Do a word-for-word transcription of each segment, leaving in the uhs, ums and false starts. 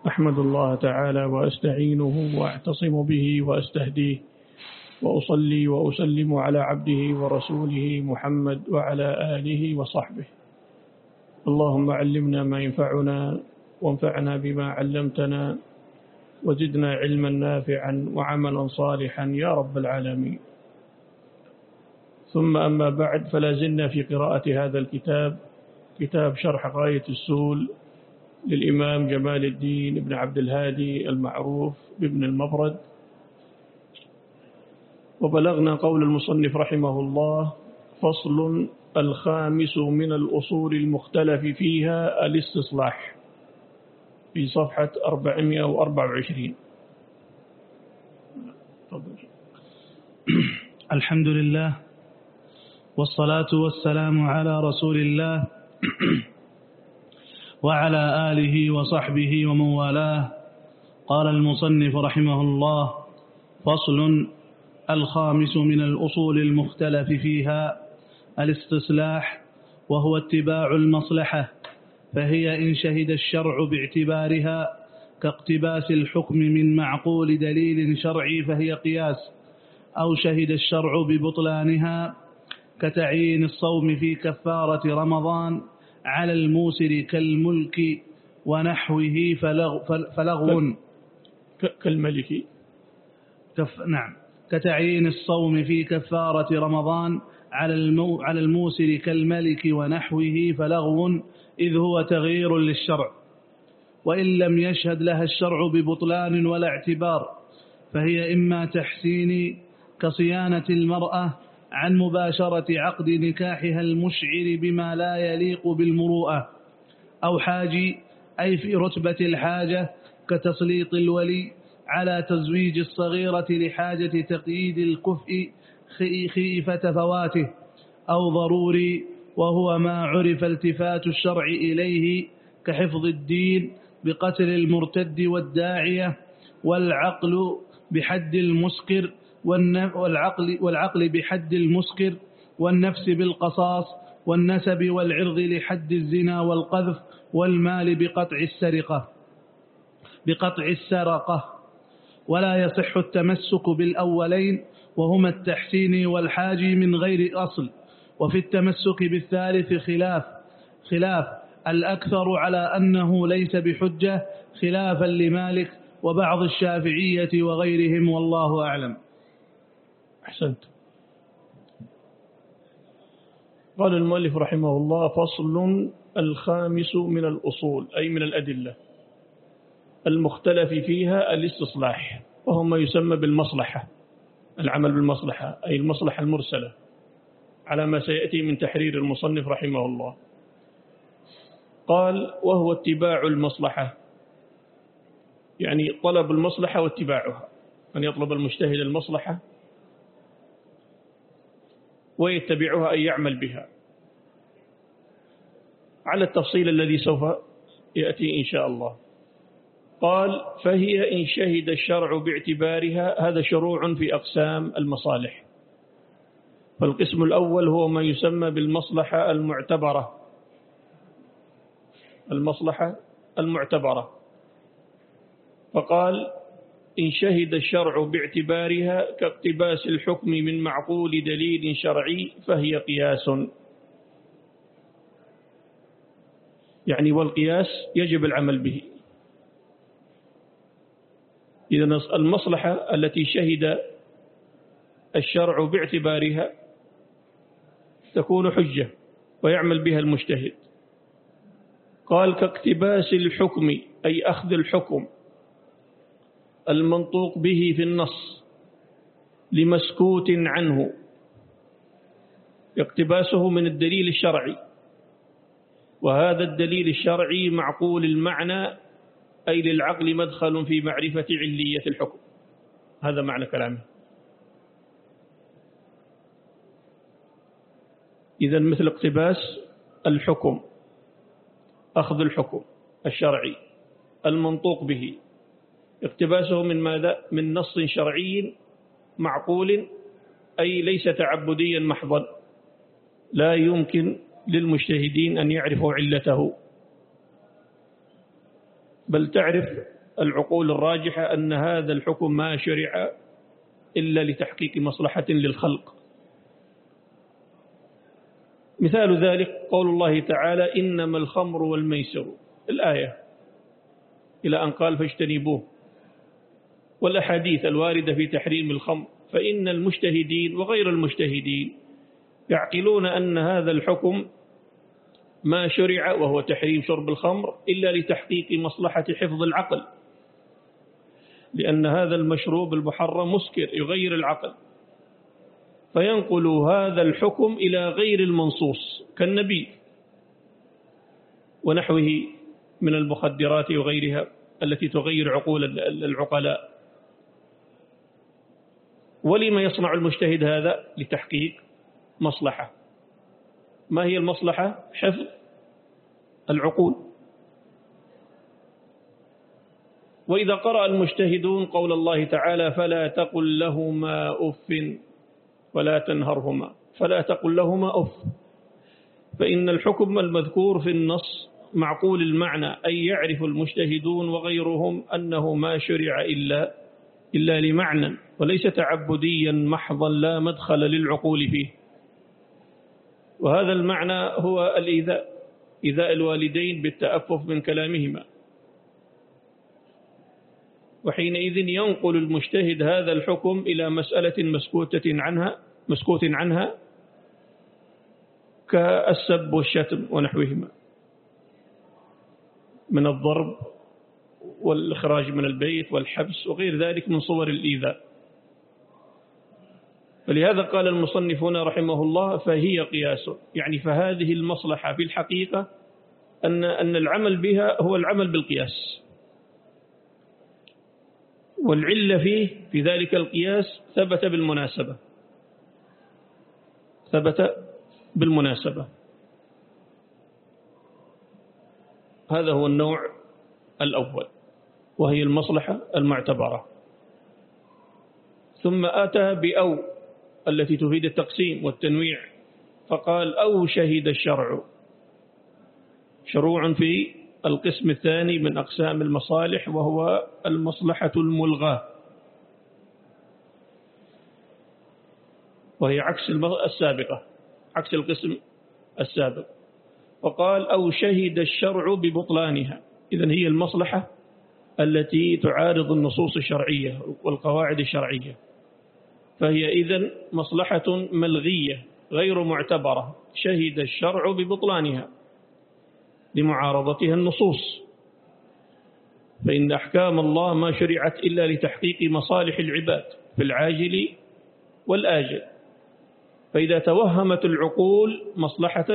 أحمد الله تعالى وأستعينه وأعتصم به وأستهديه، وأصلي وأسلم على عبده ورسوله محمد وعلى آله وصحبه. اللهم علمنا ما ينفعنا وانفعنا بما علمتنا وزدنا علما نافعا وعملا صالحا يا رب العالمين. ثم أما بعد، فلا زلنا في قراءة هذا الكتاب، كتاب شرح غاية السول للإمام جمال الدين بن عبد الهادي المعروف بابن المبرد. وبلغنا قول المصنف رحمه الله: فصل الخامس من الأصول المختلف فيها الاستصلاح، في صفحة أربعمائة وأربعة وعشرين. الحمد لله والصلاة والسلام على رسول الله وعلى آله وصحبه ومن والاه. قال المصنف رحمه الله: فصل الخامس من الأصول المختلف فيها الاستصلاح، وهو اتباع المصلحة، فهي إن شهد الشرع باعتبارها كاقتباس الحكم من معقول دليل شرعي فهي قياس، أو شهد الشرع ببطلانها كتعيين الصوم في كفارة رمضان على الموسر كالملك ونحوه فلغو كالملك كف نعم كتعيين الصوم في كفارة رمضان على المو على الموسر كالملك ونحوه فلغو، إذ هو تغيير للشرع، وإن لم يشهد لها الشرع ببطلان ولا اعتبار، فهي إما تحسين كصيانة المرأة عن مباشرة عقد نكاحها المشعر بما لا يليق بالمروءة، أو حاجي أي في رتبة الحاجة كتسليط الولي على تزويج الصغيرة لحاجة تقييد الكفء خيفة فواته، أو ضروري وهو ما عرف التفات الشرع إليه كحفظ الدين بقتل المرتد والداعية، والعقل بحد المسكر والعقل, والعقل بحد المسكر والنفس بالقصاص والنسب والعرض لحد الزنا والقذف، والمال بقطع السرقة بقطع السرقة ولا يصح التمسك بالأولين وهما التحسين والحاجي من غير أصل. وفي التمسك بالثالث خلاف خلاف الأكثر على أنه ليس بحجة، خلافا لمالك وبعض الشافعية وغيرهم، والله أعلم. أحسنت. قال المؤلف رحمه الله: فصل الخامس من الأصول، أي من الأدلة المختلف فيها الاستصلاح، وهو ما يسمى بالمصلحة، العمل بالمصلحة، أي المصلحة المرسلة، على ما سيأتي من تحرير المصنف رحمه الله. قال: وهو اتباع المصلحة، يعني طلب المصلحة واتباعها، أن يطلب المجتهد المصلحة ويتبعها أي يعمل بها، على التفصيل الذي سوف يأتي إن شاء الله. قال: فهي إن شهد الشرع باعتبارها، هذا شروع في أقسام المصالح. فالقسم الأول هو ما يسمى بالمصلحة المعتبرة، المصلحة المعتبرة. فقال: إن شهد الشرع باعتبارها كاقتباس الحكم من معقول دليل شرعي فهي قياس، يعني والقياس يجب العمل به. إذن المصلحة التي شهد الشرع باعتبارها تكون حجة ويعمل بها المجتهد. قال: كاقتباس الحكم، أي أخذ الحكم المنطوق به في النص لمسكوت عنه، اقتباسه من الدليل الشرعي، وهذا الدليل الشرعي معقول المعنى، أي للعقل مدخل في معرفة علية الحكم. هذا معنى كلامه. إذن مثل اقتباس الحكم، أخذ الحكم الشرعي المنطوق به، اقتباسه من ماذا؟ من نص شرعي معقول، أي ليس تعبديا محضا، لا يمكن للمجتهدين أن يعرفوا علته. بل تعرف العقول الراجحة أن هذا الحكم ما شرع إلا لتحقيق مصلحة للخلق. مثال ذلك قول الله تعالى إنما الخمر والميسر الآية إلى أن قال فاجتنبوه، والأحاديث الواردة في تحريم الخمر، فإن المجتهدين وغير المجتهدين يعقلون أن هذا الحكم ما شرع وهو تحريم شرب الخمر إلا لتحقيق مصلحة حفظ العقل، لأن هذا المشروب المحرم مسكر يغير العقل، فينقل هذا الحكم إلى غير المنصوص كالنبي ونحوه من المخدرات وغيرها التي تغير عقول العقلاء. ولما يصنع المجتهد هذا؟ لتحقيق مصلحة. ما هي المصلحة؟ حفظ العقول. وإذا قرأ المجتهدون قول الله تعالى فلا تقل لهما أف ولا تنهرهما، فلا تقل لهما أف، فإن الحكم المذكور في النص معقول المعنى، أي يعرف المجتهدون وغيرهم أنه ما شرع إلا إلا لمعنى وليس تعبديا محضا لا مدخل للعقول فيه. وهذا المعنى هو الإيذاء، إيذاء الوالدين بالتأفف من كلامهما. وحينئذ ينقل المجتهد هذا الحكم إلى مسألة مسكوتة عنها مسكوت عنها كالسب والشتم ونحوهما من الضرب والإخراج من البيت والحبس وغير ذلك من صور الإيذاء. فلهذا قال المصنفون رحمه الله فهي قياس، يعني فهذه المصلحة في الحقيقة أن أن العمل بها هو العمل بالقياس، والعلة فيه في ذلك القياس ثبت بالمناسبة ثبت بالمناسبة هذا هو النوع الأول، وهي المصلحة المعتبرة. ثم أتى بأو التي تفيد التقسيم والتنويع، فقال أو شهد الشرع، شروع في القسم الثاني من أقسام المصالح وهو المصلحة الملغاة، وهي عكس السابقة، عكس القسم السابق. وقال أو شهد الشرع ببطلانها، إذن هي المصلحة التي تعارض النصوص الشرعية والقواعد الشرعية، فهي إذن مصلحة ملغية غير معتبرة، شهد الشرع ببطلانها لمعارضتها النصوص، فإن أحكام الله ما شرعت إلا لتحقيق مصالح العباد في العاجل والآجل. فإذا توهمت العقول مصلحة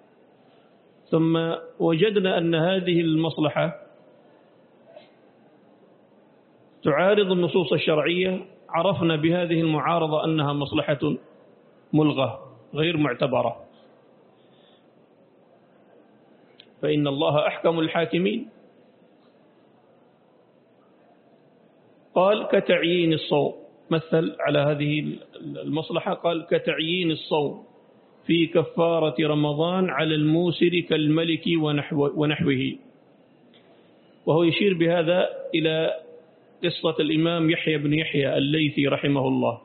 ثم وجدنا أن هذه المصلحة تعارض النصوص الشرعية، عرفنا بهذه المعارضة أنها مصلحة ملغة غير معتبرة، فإن الله أحكم الحاكمين. قال كتعيين الصوم، مثل على هذه المصلحة، قال كتعيين الصوم في كفارة رمضان على الموسر كالملك ونحوه. وهو يشير بهذا إلى قصة الإمام يحيى بن يحيى الليثي رحمه الله،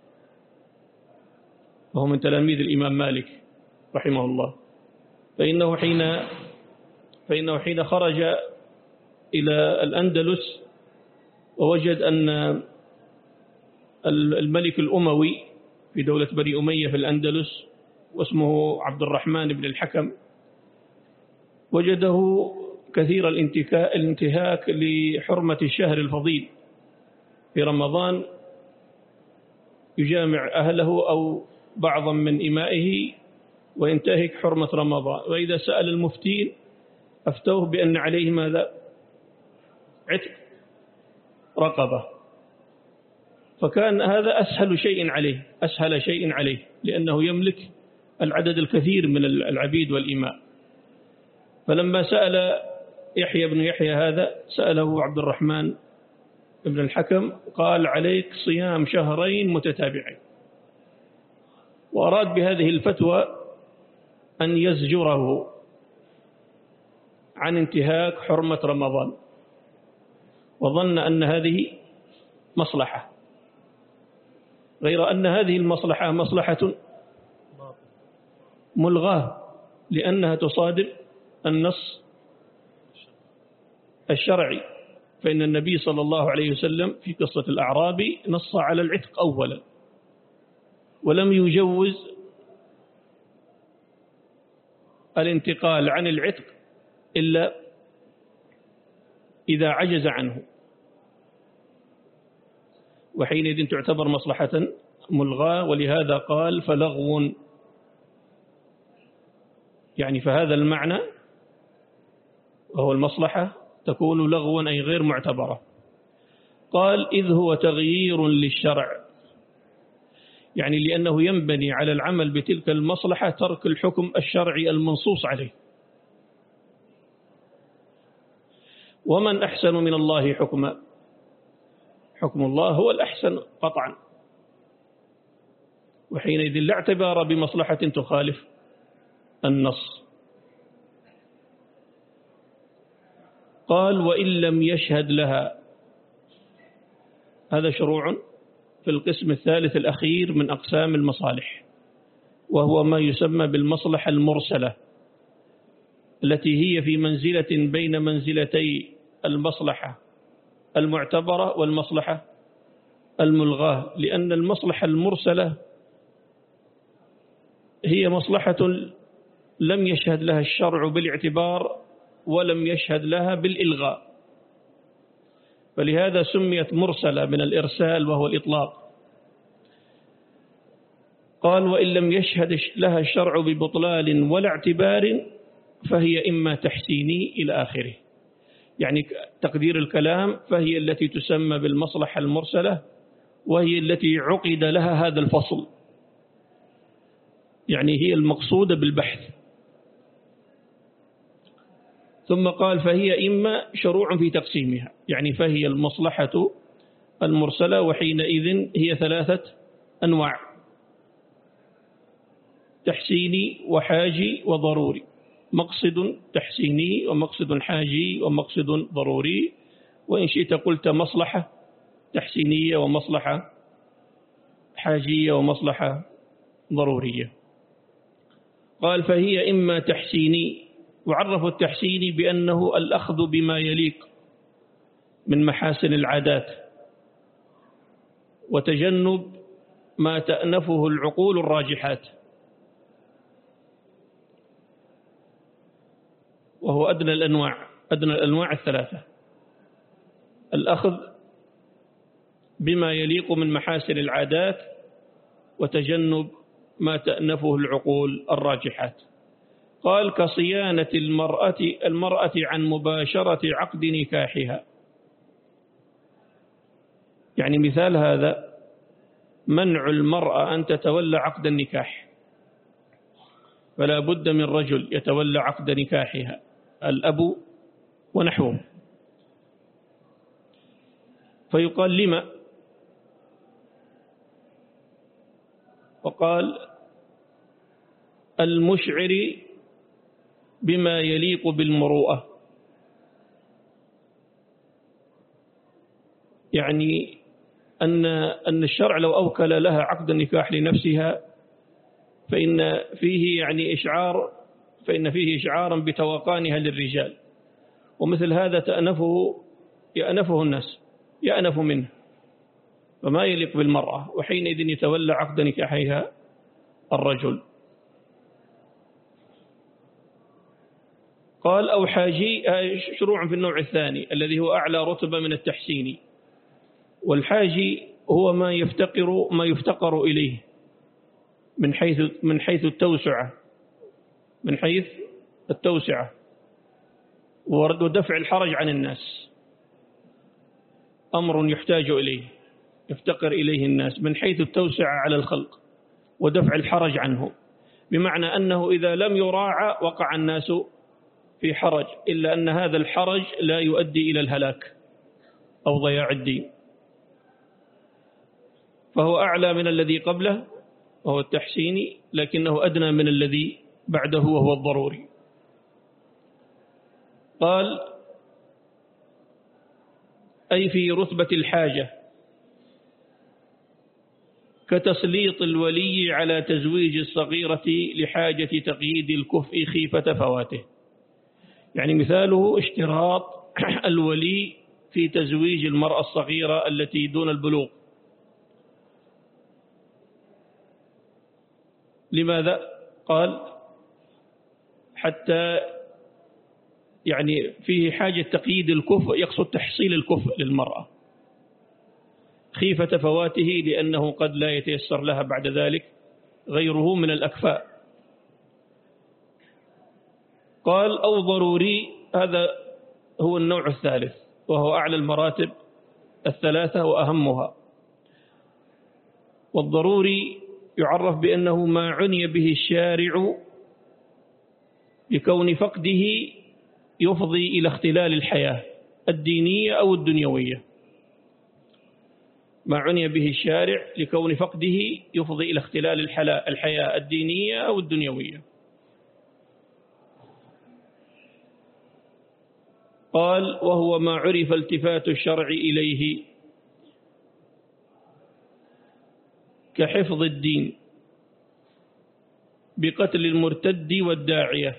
وهو من تلاميذ الإمام مالك رحمه الله. فإنه حين فإنه حين خرج إلى الأندلس ووجد أن الملك الأموي في دولة بني أمية في الأندلس واسمه عبد الرحمن بن الحكم، وجده كثير الانتهاك لحرمة الشهر الفضيل في رمضان، يجامع أهله أو بعضا من إمائه وينتهك حرمة رمضان. وإذا سأل المفتين أفتوه بأن عليه ماذا؟ عتق رقبة. فكان هذا أسهل شيء عليه أسهل شيء عليه لأنه يملك العدد الكثير من العبيد والإماء. فلما سأل يحيى بن يحيى هذا، سأله عبد الرحمن بن الحكم، قال عليك صيام شهرين متتابعين، وأراد بهذه الفتوى أن يزجره عن انتهاك حرمة رمضان، وظن أن هذه مصلحة، غير أن هذه المصلحة مصلحة ملغاة لأنها تصادم النص الشرعي. فإن النبي صلى الله عليه وسلم في قصة الأعرابي نص على العتق أولا، ولم يجوز الانتقال عن العتق إلا إذا عجز عنه، وحينئذ تعتبر مصلحة ملغاة. ولهذا قال فلغو، يعني فهذا المعنى وهو المصلحة تكون لغوا أي غير معتبرة. قال إذ هو تغيير للشرع، يعني لأنه ينبني على العمل بتلك المصلحة ترك الحكم الشرعي المنصوص عليه. ومن أحسن من الله حكما، حكم الله هو الأحسن قطعا، وحينئذ لا اعتبار بمصلحة تخالف النص. قال وإن لم يشهد لها، هذا شروع في القسم الثالث الأخير من أقسام المصالح، وهو ما يسمى بالمصلحة المرسلة، التي هي في منزلة بين منزلتي المصلحة المعتبرة والمصلحة الملغاة. لأن المصلحة المرسلة هي مصلحة لم يشهد لها الشرع بالاعتبار ولم يشهد لها بالإلغاء، فلهذا سميت مرسلة من الإرسال وهو الإطلاق. قال وإن لم يشهد لها الشرع ببطلان ولا اعتبار فهي إما تحسيني إلى آخره. يعني تقدير الكلام فهي التي تسمى بالمصلحة المرسلة، وهي التي عقد لها هذا الفصل، يعني هي المقصودة بالبحث. ثم قال فهي إما شروع في تقسيمها، يعني فهي المصلحة المرسلة، وحينئذ هي ثلاثة أنواع: تحسيني وحاجي وضروري، مقصد تحسيني ومقصد حاجي ومقصد ضروري، وإن شئت قلت مصلحة تحسينية ومصلحة حاجية ومصلحة ضرورية. قال فهي إما تحسيني، وعرفوا التحسيني بأنه الأخذ بما يليق من محاسن العادات وتجنب ما تأنفه العقول الراجحات، وهو أدنى الأنواع أدنى الأنواع الثلاثة: الأخذ بما يليق من محاسن العادات وتجنب ما تأنفه العقول الراجحات. قال كصيانة المرأة المرأة عن مباشرة عقد نكاحها، يعني مثال هذا منع المرأة أن تتولى عقد النكاح، فلا بد من رجل يتولى عقد نكاحها، الأب ونحوه. فيقال لما؟ وقال المشعر بما يليق بالمروءة، يعني أن أن الشرع لو أوكل لها عقد النكاح لنفسها فإن فيه يعني إشعار فإن فيه إشعارا بتوقانها للرجال، ومثل هذا تأنفه يأنفه الناس يأنف منه، فما يليق بالمرأة، وحينئذ يتولى عقد نكاحها الرجل. قال أو حاجي، شروع في النوع الثاني الذي هو أعلى رتبة من التحسين. والحاجي هو ما يفتقر ما يفتقر إليه من حيث من حيث التوسعة من حيث التوسعة ودفع الحرج عن الناس، أمر يحتاج إليه يفتقر إليه الناس من حيث التوسعة على الخلق ودفع الحرج عنه، بمعنى أنه إذا لم يراعى وقع الناس في حرج، إلا أن هذا الحرج لا يؤدي إلى الهلاك أو ضياع الدين، فهو أعلى من الذي قبله وهو التحسيني، لكنه أدنى من الذي بعده وهو الضروري. قال أي في رتبة الحاجة، كتسليط الولي على تزويج الصغيرة لحاجة تقييد الكفء خيفة فواته. يعني مثاله اشتراط الولي في تزويج المرأة الصغيرة التي دون البلوغ. لماذا؟ قال حتى يعني فيه حاجة تقييد الكفء، يقصد تحصيل الكفء للمرأة خيفة فواته، لأنه قد لا يتيسر لها بعد ذلك غيره من الأكفاء. قال أو ضروري، هذا هو النوع الثالث وهو أعلى المراتب الثلاثة وأهمها. والضروري يعرف بأنه ما عني به الشارع لكون فقده يفضي إلى اختلال الحياة الدينية أو الدنيوية. ما عني به الشارع لكون فقده يفضي إلى اختلال الحياة الدينية أو الدنيوية. قال وهو ما عرف التفات الشرع إليه كحفظ الدين بقتل المرتد والداعية.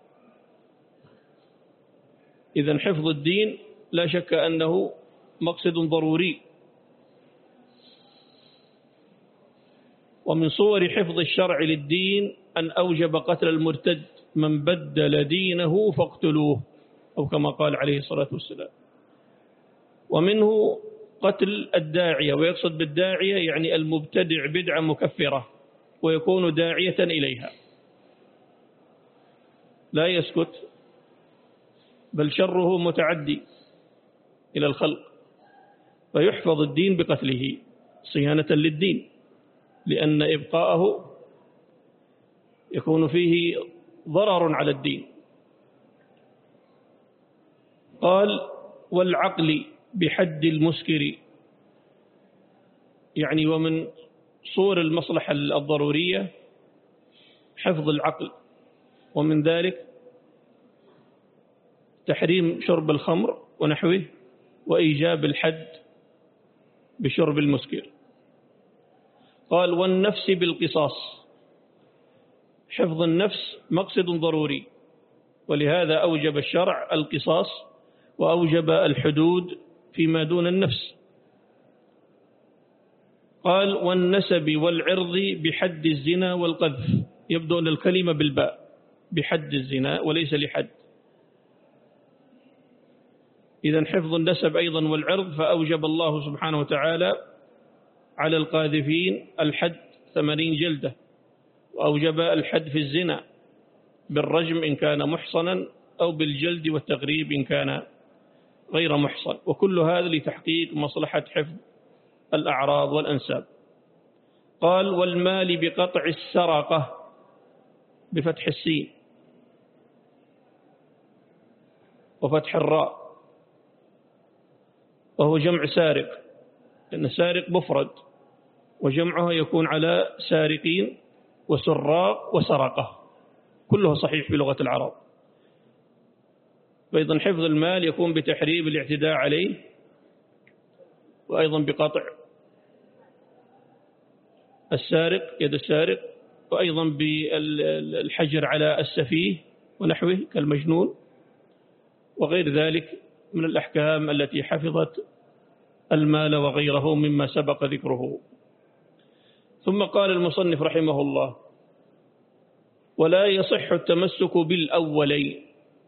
إذن حفظ الدين لا شك أنه مقصد ضروري، ومن صور حفظ الشرع للدين أن أوجب قتل المرتد، من بدل دينه فاقتلوه، أو كما قال عليه الصلاة والسلام. ومنه قتل الداعية، ويقصد بالداعية يعني المبتدع بدعة مكفرة ويكون داعية إليها، لا يسكت بل شره متعدي إلى الخلق، فيحفظ الدين بقتله صيانة للدين، لأن إبقاءه يكون فيه ضرر على الدين. قال والعقل بحد المسكر، يعني ومن صور المصلحة الضرورية حفظ العقل، ومن ذلك تحريم شرب الخمر ونحوه، وإيجاب الحد بشرب المسكر. قال والنفس بالقصاص، حفظ النفس مقصد ضروري، ولهذا أوجب الشرع القصاص وأوجب الحدود فيما دون النفس. قال والنسب والعرض بحد الزنا والقذف، يبدو أن الكلمة بالباء، بحد الزنا وليس لحد. إذن حفظ النسب أيضا والعرض، فأوجب الله سبحانه وتعالى على القاذفين الحد ثمانين جلدة، وأوجب الحد في الزنا بالرجم إن كان محصنا، أو بالجلد والتغريب إن كان غير محصن، وكل هذا لتحقيق مصلحة حفظ الأعراض والأنساب. قال والمال بقطع السرقة بفتح السين وفتح الراء، وهو جمع سارق، لأن سارق مفرد وجمعها يكون على سارقين وسراق وسرقة، كله صحيح بلغة العرب. وأيضا حفظ المال يكون بتحريم الاعتداء عليه، وأيضا بقطع السارق يد السارق، وأيضا بالحجر على السفيه ونحوه كالمجنون، وغير ذلك من الأحكام التي حفظت المال وغيره مما سبق ذكره. ثم قال المصنف رحمه الله ولا يصح التمسك بالأولين،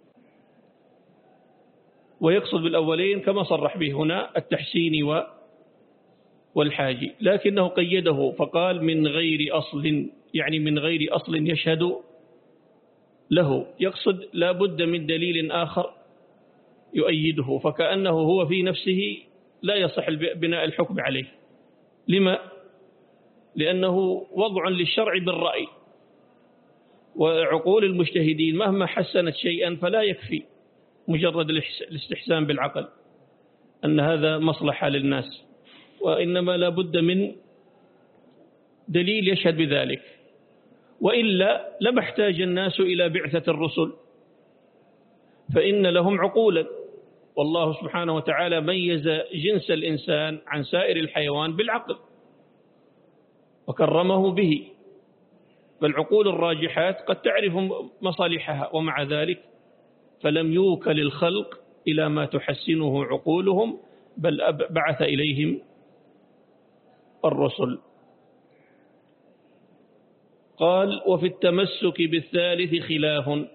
ويقصد بالأولين كما صرح به هنا التحسين والحاجي، لكنه قيده فقال من غير أصل، يعني من غير أصل يشهد له، يقصد لا بد من دليل آخر يؤيده، فكأنه هو في نفسه لا يصح بناء الحكم عليه. لما؟ لأنه وضع للشرع بالرأي، وعقول المجتهدين مهما حسنت شيئا فلا يكفي مجرد الاستحسان بالعقل أن هذا مصلحة للناس، وإنما لا بد من دليل يشهد بذلك، وإلا لما احتاج الناس إلى بعثة الرسل، فإن لهم عقولا والله سبحانه وتعالى ميز جنس الإنسان عن سائر الحيوان بالعقل وكرمه به، فالعقول الراجحات قد تعرف مصالحها، ومع ذلك فلم يوكل الخلق إلى ما تحسنه عقولهم، بل بعث إليهم الرسل. قال: وفي التمسك بالثالث خلاف.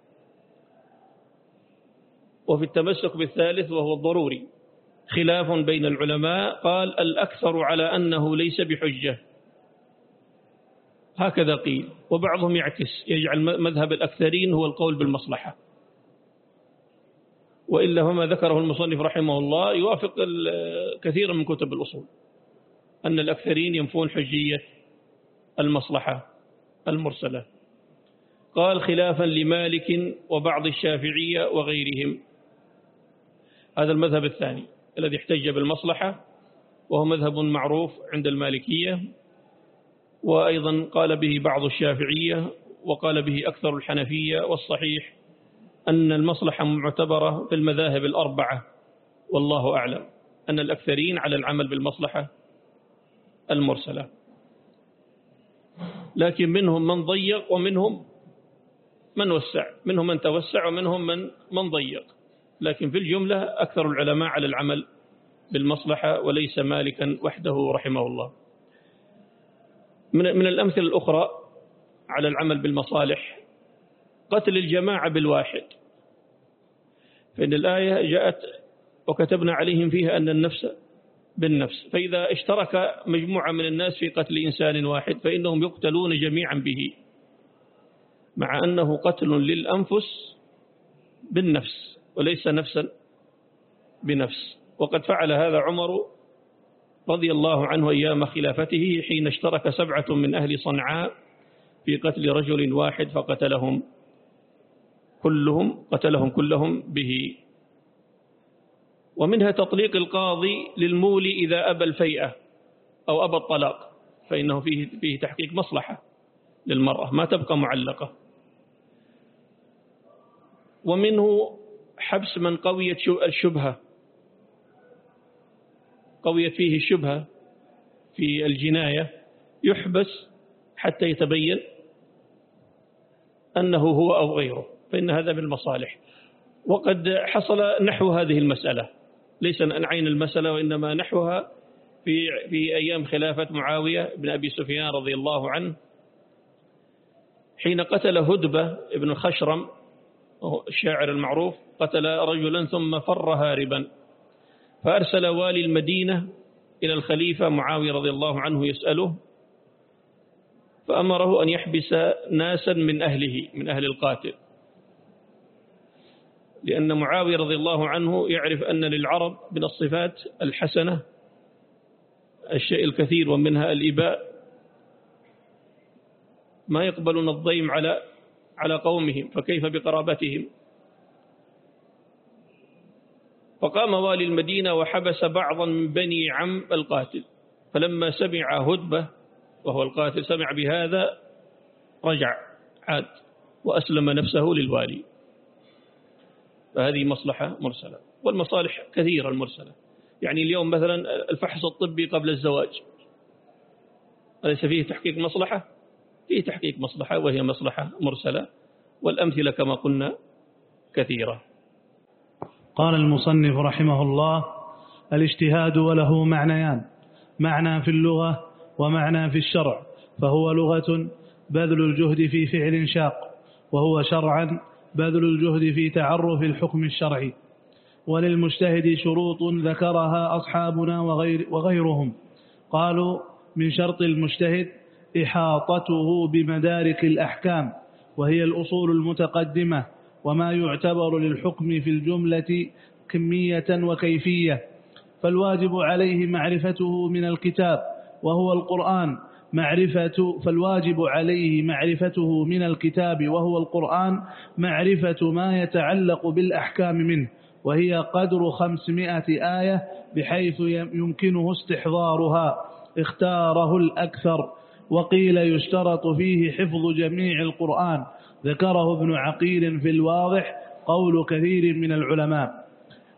وفي التمسك بالثالث وهو الضروري خلاف بين العلماء. قال: الأكثر على أنه ليس بحجة، هكذا قيل، وبعضهم يعكس يجعل مذهب الأكثرين هو القول بالمصلحة، وإلا فما ذكره المصنف رحمه الله يوافق كثيرا من كتب الأصول، أن الأكثرين ينفون حجية المصلحة المرسلة. قال: خلافا لمالك وبعض الشافعية وغيرهم. هذا المذهب الثاني الذي احتج بالمصلحة، وهو مذهب معروف عند المالكية، وأيضا قال به بعض الشافعية، وقال به أكثر الحنفية، والصحيح أن المصلحة معتبرة في المذاهب الأربعة، والله أعلم أن الأكثرين على العمل بالمصلحة المرسلة، لكن منهم من ضيق ومنهم من وسع، منهم من توسع ومنهم من من ضيق، لكن في الجملة أكثر العلماء على العمل بالمصلحة، وليس مالكا وحده رحمه الله. من من الأمثلة الأخرى على العمل بالمصالح قتل الجماعة بالواحد، فإن الآية جاءت: وكتبنا عليهم فيها أن النفس بالنفس، فإذا اشترك مجموعة من الناس في قتل إنسان واحد فإنهم يقتلون جميعا به، مع أنه قتل للأنفس بالنفس وليس نفسا بنفس. وقد فعل هذا عمر رضي الله عنه أيام خلافته، حين اشترك سبعة من أهل صنعاء في قتل رجل واحد فقتلهم كلهم قتلهم كلهم به. ومنها تطليق القاضي للمولي إذا أبى الفيئة أو أبى الطلاق، فإنه فيه فيه تحقيق مصلحة للمرأة ما تبقى معلقة. ومنه حبس من قويت الشبهة قويت فيه الشبهة في الجناية، يحبس حتى يتبين أنه هو أو غيره، فإن هذا من المصالح. وقد حصل نحو هذه المسألة، ليس أن عين المسألة وإنما نحوها في في أيام خلافة معاوية بن أبي سفيان رضي الله عنه، حين قتل هدبة ابن خشرم الشاعر المعروف، قتل رجلا ثم فر هاربا، فأرسل والي المدينة إلى الخليفة معاوية رضي الله عنه يسأله، فأمره أن يحبس ناسا من أهله من أهل القاتل، لأن معاوية رضي الله عنه يعرف أن للعرب من الصفات الحسنة الشيء الكثير، ومنها الإباء، ما يقبلون الضيم على على قومهم، فكيف بقرابتهم. فقام والي المدينة وحبس بعضا من بني عم القاتل، فلما سمع هدبة وهو القاتل سمع بهذا رجع عاد وأسلم نفسه للوالي. فهذه مصلحة مرسلة، والمصالح كثيرة المرسلة. يعني اليوم مثلا الفحص الطبي قبل الزواج، أليس فيه تحقيق مصلحة؟ فيه تحقيق مصلحة، وهي مصلحة مرسلة، والأمثلة كما قلنا كثيرة. قال المصنف رحمه الله: الاجتهاد وله معنيان، معنى في اللغة ومعنى في الشرع. فهو لغة بذل الجهد في فعل شاق، وهو شرعا بذل الجهد في تعرف الحكم الشرعي. وللمجتهد شروط ذكرها أصحابنا وغير وغيرهم. قالوا: من شرط المجتهد إحاطته بمدارك الأحكام، وهي الأصول المتقدمة، وما يعتبر للحكم في الجملة كمية وكيفية. فالواجب عليه معرفته من الكتاب وهو القرآن معرفة فالواجب عليه معرفته من الكتاب وهو القرآن معرفة ما يتعلق بالأحكام منه، وهي قدر خمسمائة آية، بحيث يمكنه استحضارها، اختاره الأكثر. وقيل يشترط فيه حفظ جميع القرآن، ذكره ابن عقيل في الواضح، قول كثير من العلماء.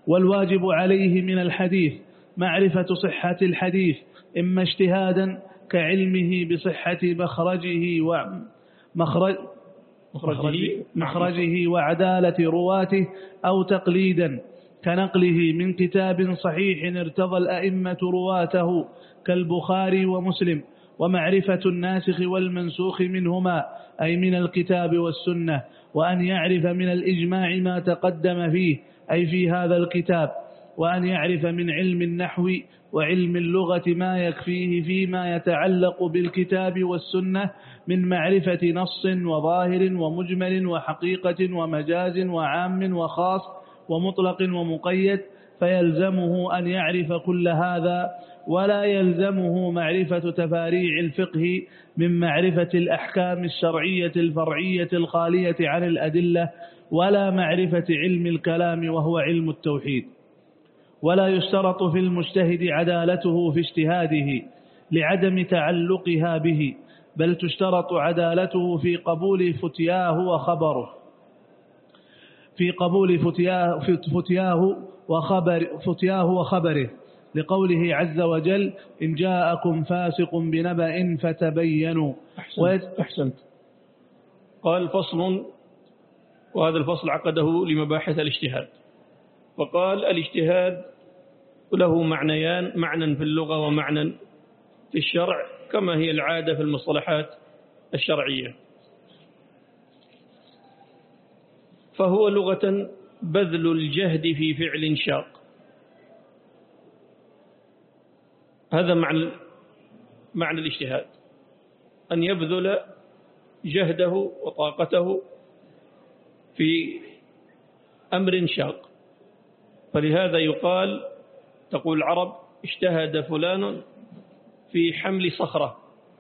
والواجب عليه من الحديث معرفة صحة الحديث إما اجتهادا كعلمه بصحة مخرجه ومخرج مخرجه, مخرجه وعدالة رواته، أو تقليدا كنقله من كتاب صحيح ارتضى الأئمة رواته كالبخاري ومسلم، ومعرفة الناسخ والمنسوخ منهما أي من الكتاب والسنة، وأن يعرف من الإجماع ما تقدم فيه أي في هذا الكتاب، وأن يعرف من علم النحو وعلم اللغة ما يكفيه فيما يتعلق بالكتاب والسنة من معرفة نص وظاهر ومجمل وحقيقة ومجاز وعام وخاص ومطلق ومقيد، فيلزمه أن يعرف كل هذا، ولا يلزمه معرفة تفاريع الفقه من معرفة الأحكام الشرعية الفرعية الخالية عن الأدلة، ولا معرفة علم الكلام وهو علم التوحيد. ولا يشترط في المجتهد عدالته في اجتهاده لعدم تعلقها به، بل تشترط عدالته في قبول فتياه وخبره في قبول فتياه, فتياه, وخبر فتياه وخبره، لقوله عز وجل: إن جاءكم فاسق بنبأ فتبينوا. أحسنت, أحسنت. قال فصل، وهذا الفصل عقده لمباحث الاجتهاد، وقال الاجتهاد له معنيان: معنى في اللغة ومعنى في الشرع، كما هي العادة في المصطلحات الشرعية. فهو لغة بذل الجهد في فعل شاق، هذا معنى معنى الاجتهاد، أن يبذل جهده وطاقته في أمر شاق. فلهذا يقال، تقول العرب: اجتهد فلان في حمل صخرة،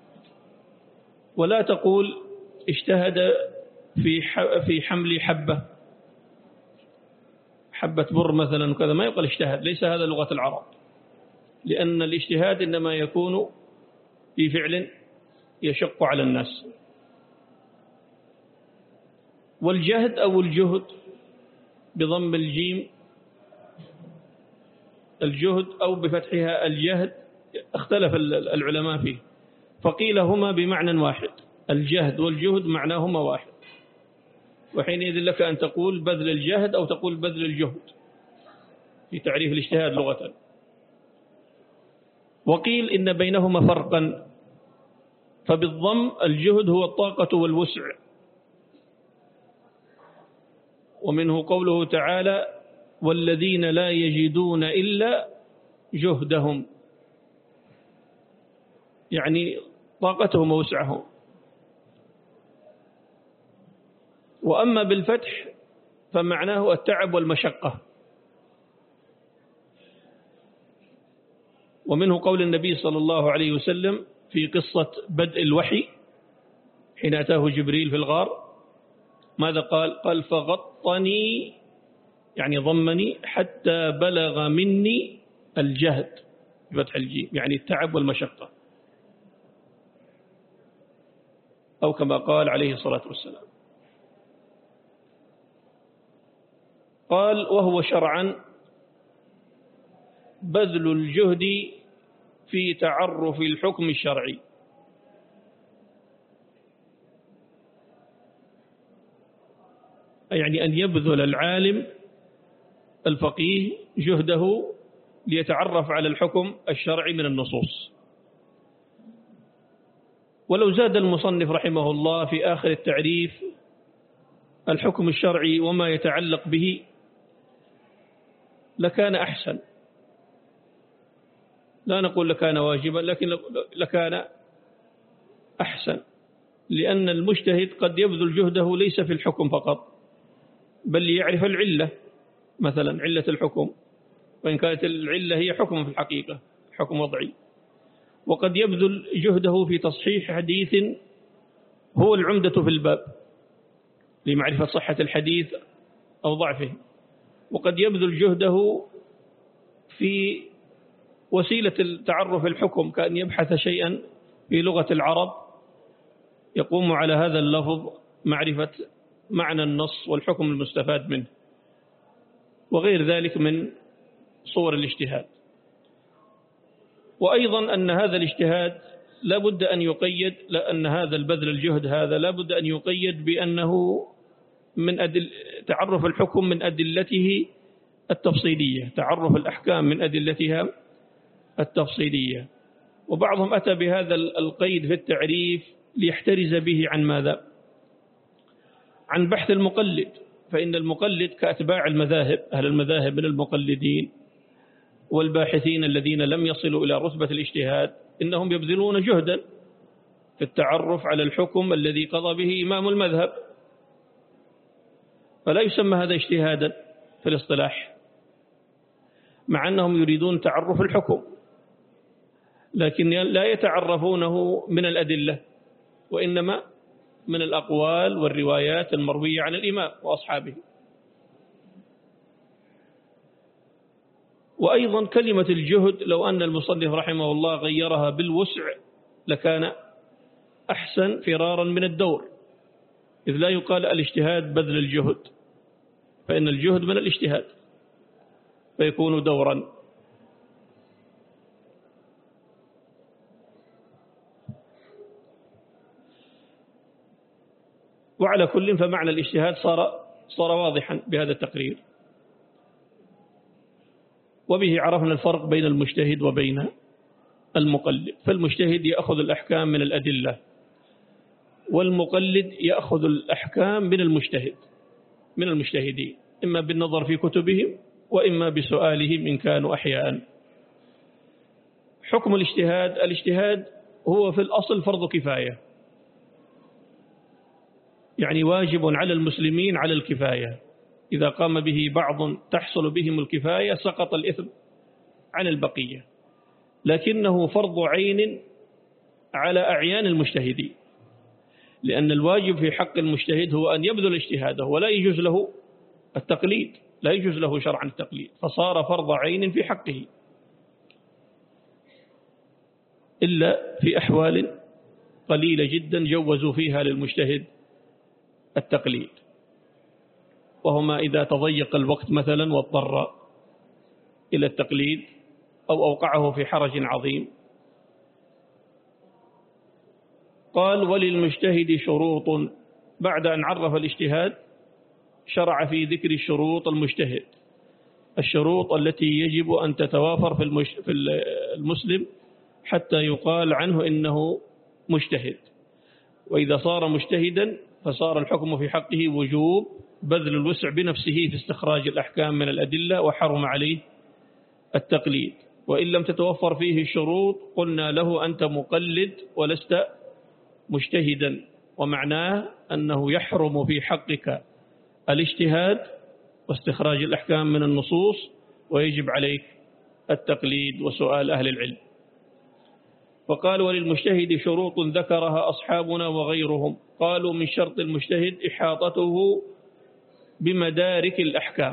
ولا تقول اجتهد في في حمل حبة حبة بر مثلا وكذا، ما يقال اجتهد، ليس هذا لغة العرب، لأن الاجتهاد إنما يكون في فعل يشق على الناس. والجهد أو الجهد بضم الجيم، الجهد أو بفتحها الجهد، اختلف العلماء فيه، فقيل هما بمعنى واحد، الجهد والجهد معناهما واحد، وحينئذ لك أن تقول بذل الجهد أو تقول بذل الجهد في تعريف الاجتهاد لغة. وقيل إن بينهما فرقا، فبالضم الجهد هو الطاقة والوسع، ومنه قوله تعالى: والذين لا يجدون إلا جهدهم، يعني طاقتهم ووسعهم. وأما بالفتح فمعناه التعب والمشقة. ومنه قول النبي صلى الله عليه وسلم في قصة بدء الوحي حين أتاه جبريل في الغار، ماذا قال؟ قال: فغطني، يعني ضمني، حتى بلغ مني الجهد بفتح الجيم، يعني التعب والمشقة، أو كما قال عليه الصلاة والسلام. قال: وهو شرعا بذل الجهد في تعرف الحكم الشرعي، يعني أن يبذل العالم الفقيه جهده ليتعرف على الحكم الشرعي من النصوص. ولو زاد المصنف رحمه الله في آخر التعريف الحكم الشرعي وما يتعلق به لكان أحسن، لا نقول لكان واجبا، لكن لكان أحسن، لأن المجتهد قد يبذل جهده ليس في الحكم فقط، بل ليعرف العلة، مثلا علة الحكم، وإن كانت العلة هي حكم في الحقيقة، حكم وضعي. وقد يبذل جهده في تصحيح حديث هو العمدة في الباب لمعرفة صحة الحديث أو ضعفه، وقد يبذل جهده في وسيلة التعرف الحكم، كأن يبحث شيئا في لغة العرب يقوم على هذا اللفظ معرفة معنى النص والحكم المستفاد منه، وغير ذلك من صور الاجتهاد. وأيضا أن هذا الاجتهاد لا بد أن يقيد، لأن هذا البذل الجهد هذا لا بد أن يقيد بأنه من أدل تعرف الحكم من أدلته التفصيلية، تعرف الأحكام من أدلتها التفصيلية. وبعضهم أتى بهذا القيد في التعريف ليحترز به عن ماذا؟ عن بحث المقلد، فإن المقلد كأتباع المذاهب، أهل المذاهب من المقلدين والباحثين الذين لم يصلوا إلى رتبة الاجتهاد، إنهم يبذلون جهدا في التعرف على الحكم الذي قضى به إمام المذهب، فلا يسمى هذا اجتهادا في الاصطلاح، مع أنهم يريدون تعرف الحكم، لكن لا يتعرفونه من الأدلة، وإنما من الأقوال والروايات المروية عن الإمام وأصحابه. وأيضا كلمة الجهد لو أن المصنف رحمه الله غيرها بالوسع لكان أحسن فرارا من الدور، إذ لا يقال الاجتهاد بذل الجهد، فإن الجهد من الاجتهاد فيكون دورا. وعلى كل فمعنى الاجتهاد صار صار واضحا بهذا التقرير. وبه عرفنا الفرق بين المجتهد وبين المقلد. فالمجتهد يأخذ الأحكام من الأدلة، والمقلد يأخذ الأحكام من المجتهد من المجتهدين، إما بالنظر في كتبهم وإما بسؤالهم إن كانوا أحياء. حكم الاجتهاد: الاجتهاد هو في الأصل فرض كفاية، يعني واجب على المسلمين على الكفاية، إذا قام به بعض تحصل بهم الكفاية سقط الإثم عن البقية، لكنه فرض عين على أعيان المجتهدين، لأن الواجب في حق المجتهد هو أن يبذل اجتهاده، ولا يجوز له التقليد، لا يجوز له شرعا التقليد، فصار فرض عين في حقه، إلا في أحوال قليلة جدا جوزوا فيها للمجتهد التقليد، وهما إذا تضيق الوقت مثلا واضطر إلى التقليد أو أوقعه في حرج عظيم. قال: وللمجتهد شروط. بعد أن عرف الاجتهاد شرع في ذكر شروط المجتهد، الشروط التي يجب أن تتوافر في, المش... في المسلم حتى يقال عنه إنه مجتهد. وإذا صار مجتهدا فصار الحكم في حقه وجوب بذل الوسع بنفسه في استخراج الأحكام من الأدلة، وحرم عليه التقليد. وإن لم تتوفر فيه الشروط قلنا له أنت مقلد ولست مجتهدا، ومعناه أنه يحرم في حقك الاجتهاد واستخراج الأحكام من النصوص، ويجب عليك التقليد وسؤال أهل العلم. فقال: وللمجتهد شروط ذكرها أصحابنا وغيرهم. قالوا: من شرط المجتهد إحاطته بمدارك الأحكام،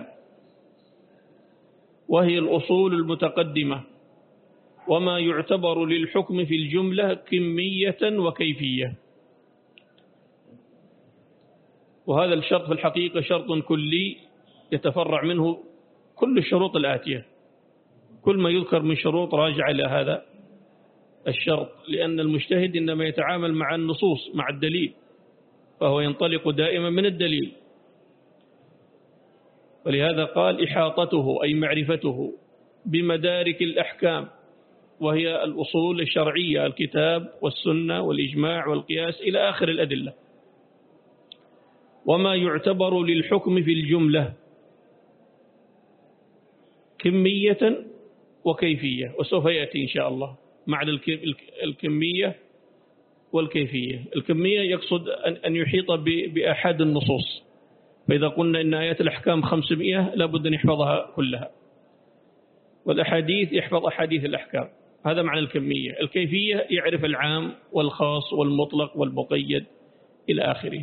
وهي الأصول المتقدمة، وما يعتبر للحكم في الجملة كمية وكيفية. وهذا الشرط في الحقيقة شرط كلي يتفرع منه كل الشروط الآتية، كل ما يذكر من شروط راجع إلى هذا الشرط، لأن المجتهد إنما يتعامل مع النصوص مع الدليل، فهو ينطلق دائما من الدليل. ولهذا قال: إحاطته أي معرفته بمدارك الأحكام، وهي الأصول الشرعية، الكتاب والسنة والإجماع والقياس إلى آخر الأدلة. وما يعتبر للحكم في الجملة كمية وكيفية، وسوف يأتي إن شاء الله معنى الكمية والكيفية. الكمية يقصد أن يحيط بأحد النصوص، فإذا قلنا إن آيات الأحكام خمسمائة لابد أن يحفظها كلها، والأحاديث يحفظ أحاديث الأحكام، هذا معنى الكمية. الكيفية يعرف العام والخاص والمطلق والمقيد إلى آخره.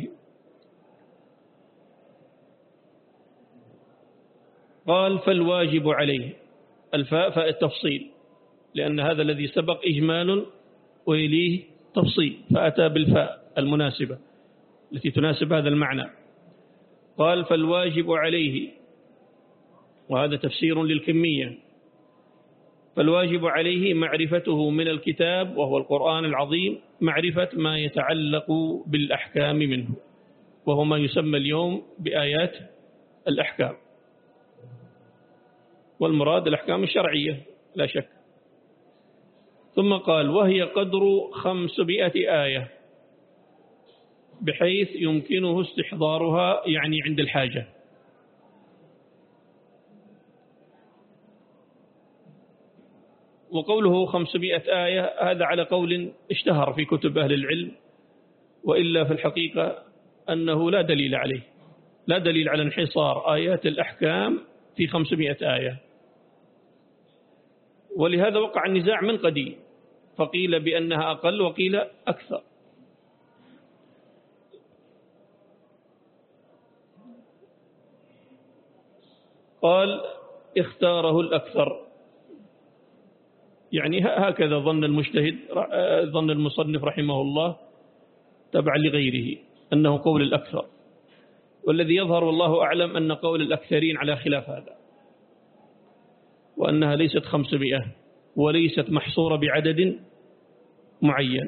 قال: فالواجب عليه. الفاء فاء التفصيل، لأن هذا الذي سبق إجمال ويليه تفصيل، فأتى بالفاء المناسبة التي تناسب هذا المعنى. قال: فالواجب عليه، وهذا تفسير للكمية، فالواجب عليه معرفته من الكتاب وهو القرآن العظيم معرفة ما يتعلق بالأحكام منه، وهو ما يسمى اليوم بآيات الأحكام، والمراد الأحكام الشرعية لا شك. ثم قال وهي قدر خمسمائة آية بحيث يمكنه استحضارها يعني عند الحاجة. وقوله خمسمائة آية هذا على قول اشتهر في كتب أهل العلم، وإلا في الحقيقة أنه لا دليل عليه، لا دليل على انحصار آيات الأحكام في خمسمائة آية. ولهذا وقع النزاع من قديم، فقيل بأنها أقل وقيل أكثر. قال اختاره الأكثر، يعني هكذا ظن المجتهد، ظن المصنف رحمه الله تبع لغيره أنه قول الأكثر، والذي يظهر والله أعلم أن قول الأكثرين على خلاف هذا، وأنها ليست خمسمائة وليست محصورة بعدد معين،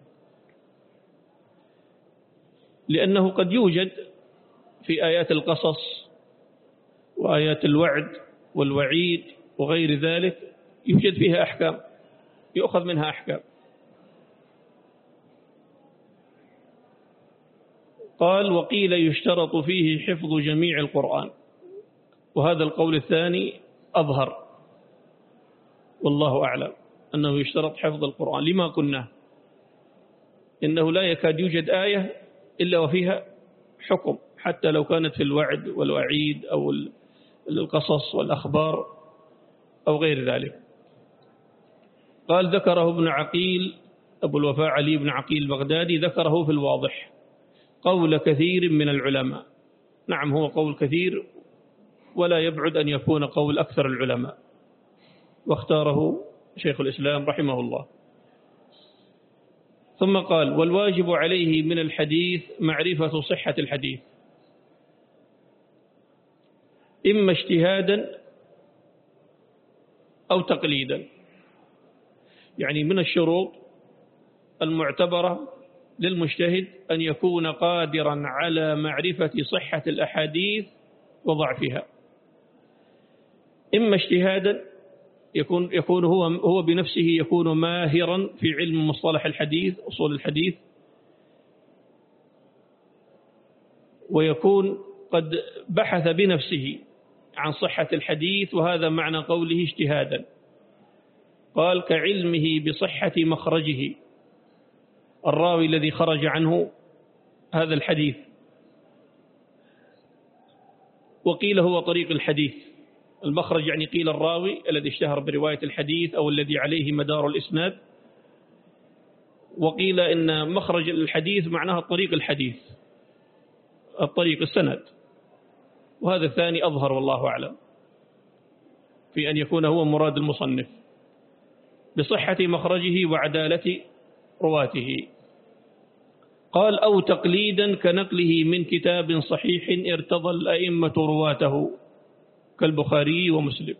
لأنه قد يوجد في آيات القصص وآيات الوعد والوعيد وغير ذلك يوجد فيها أحكام يؤخذ منها أحكام. قال وقيل يشترط فيه حفظ جميع القرآن، وهذا القول الثاني أظهر والله أعلم أنه يشترط حفظ القرآن. لما قلنا إنه لا يكاد يوجد آية إلا وفيها حكم، حتى لو كانت في الوعد والوعيد أو القصص والأخبار أو غير ذلك. قال ذكره ابن عقيل أبو الوفاء علي بن عقيل البغدادي، ذكره في الواضح قول كثير من العلماء. نعم هو قول كثير، ولا يبعد أن يكون قول أكثر العلماء، واختاره شيخ الإسلام رحمه الله. ثم قال والواجب عليه من الحديث معرفة صحة الحديث، إما اجتهادا أو تقليدا. يعني من الشروط المعتبرة للمجتهد أن يكون قادرا على معرفة صحة الأحاديث وضعفها، إما اجتهادا يكون يكون هو هو بنفسه يكون ماهرا في علم مصطلح الحديث أصول الحديث، ويكون قد بحث بنفسه عن صحة الحديث، وهذا معنى قوله اجتهادا. قال كعلمه بصحة مخرجه، الراوي الذي خرج عنه هذا الحديث، وقيل هو طريق الحديث. المخرج يعني قيل الراوي الذي اشتهر برواية الحديث أو الذي عليه مدار الإسناد، وقيل إن مخرج الحديث معناها الطريق الحديث، الطريق السند، وهذا الثاني أظهر والله أعلم في أن يكون هو مراد المصنف بصحة مخرجه وعدالة رواته. قال أو تقليدا كنقله من كتاب صحيح ارتضى الأئمة رواته كالبخاري ومسلم،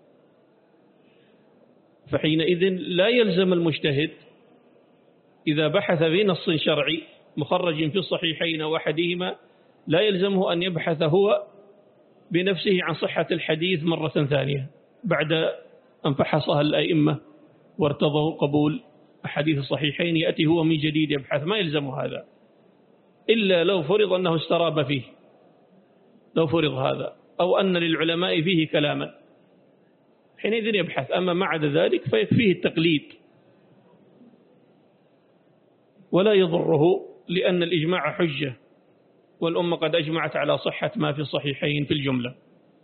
فحينئذ لا يلزم المجتهد إذا بحث في نص شرعي مخرج في الصحيحين وأحدهما لا يلزمه أن يبحث هو بنفسه عن صحة الحديث مرة ثانية بعد أن فحصها الأئمة وارتضوا قبول أحاديث الصحيحين، يأتي هو من جديد يبحث، ما يلزم هذا إلا لو فرض أنه استراب فيه، لو فرض هذا أو أن للعلماء فيه كلاما حينئذ يبحث. أما ما عدا ذلك فيكفيه التقليد ولا يضره، لأن الإجماع حجة، والأمة قد أجمعت على صحة ما في الصحيحين في الجملة.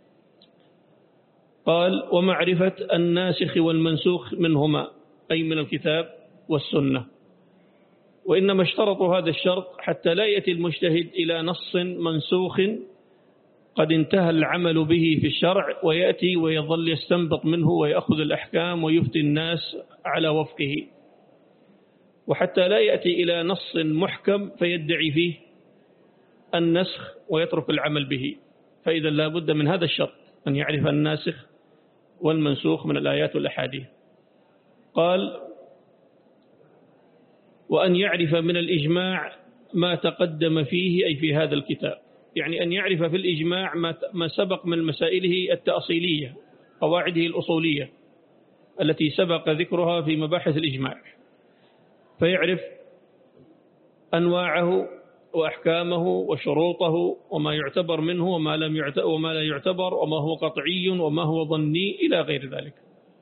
قال ومعرفة الناسخ والمنسوخ منهما أي من الكتاب والسنة، وإنما اشترطوا هذا الشرط حتى لا يأتي المجتهد إلى نص منسوخ قد انتهى العمل به في الشرع ويأتي ويظل يستنبط منه ويأخذ الأحكام ويفتي الناس على وفقه، وحتى لا يأتي إلى نص محكم فيدعي فيه النسخ ويترك العمل به. فإذا لا بد من هذا الشرط أن يعرف الناسخ والمنسوخ من الآيات والأحاديث. قال: وأن يعرف من الإجماع ما تقدم فيه، أي في هذا الكتاب، يعني أن يعرف في الإجماع ما سبق من مسائله التأصيلية، قواعده الأصولية التي سبق ذكرها في مباحث الإجماع، فيعرف أنواعه وأحكامه وشروطه وما يعتبر منه وما لم يعتبر وما لا يعتبر وما هو قطعي وما هو ظني إلى غير ذلك.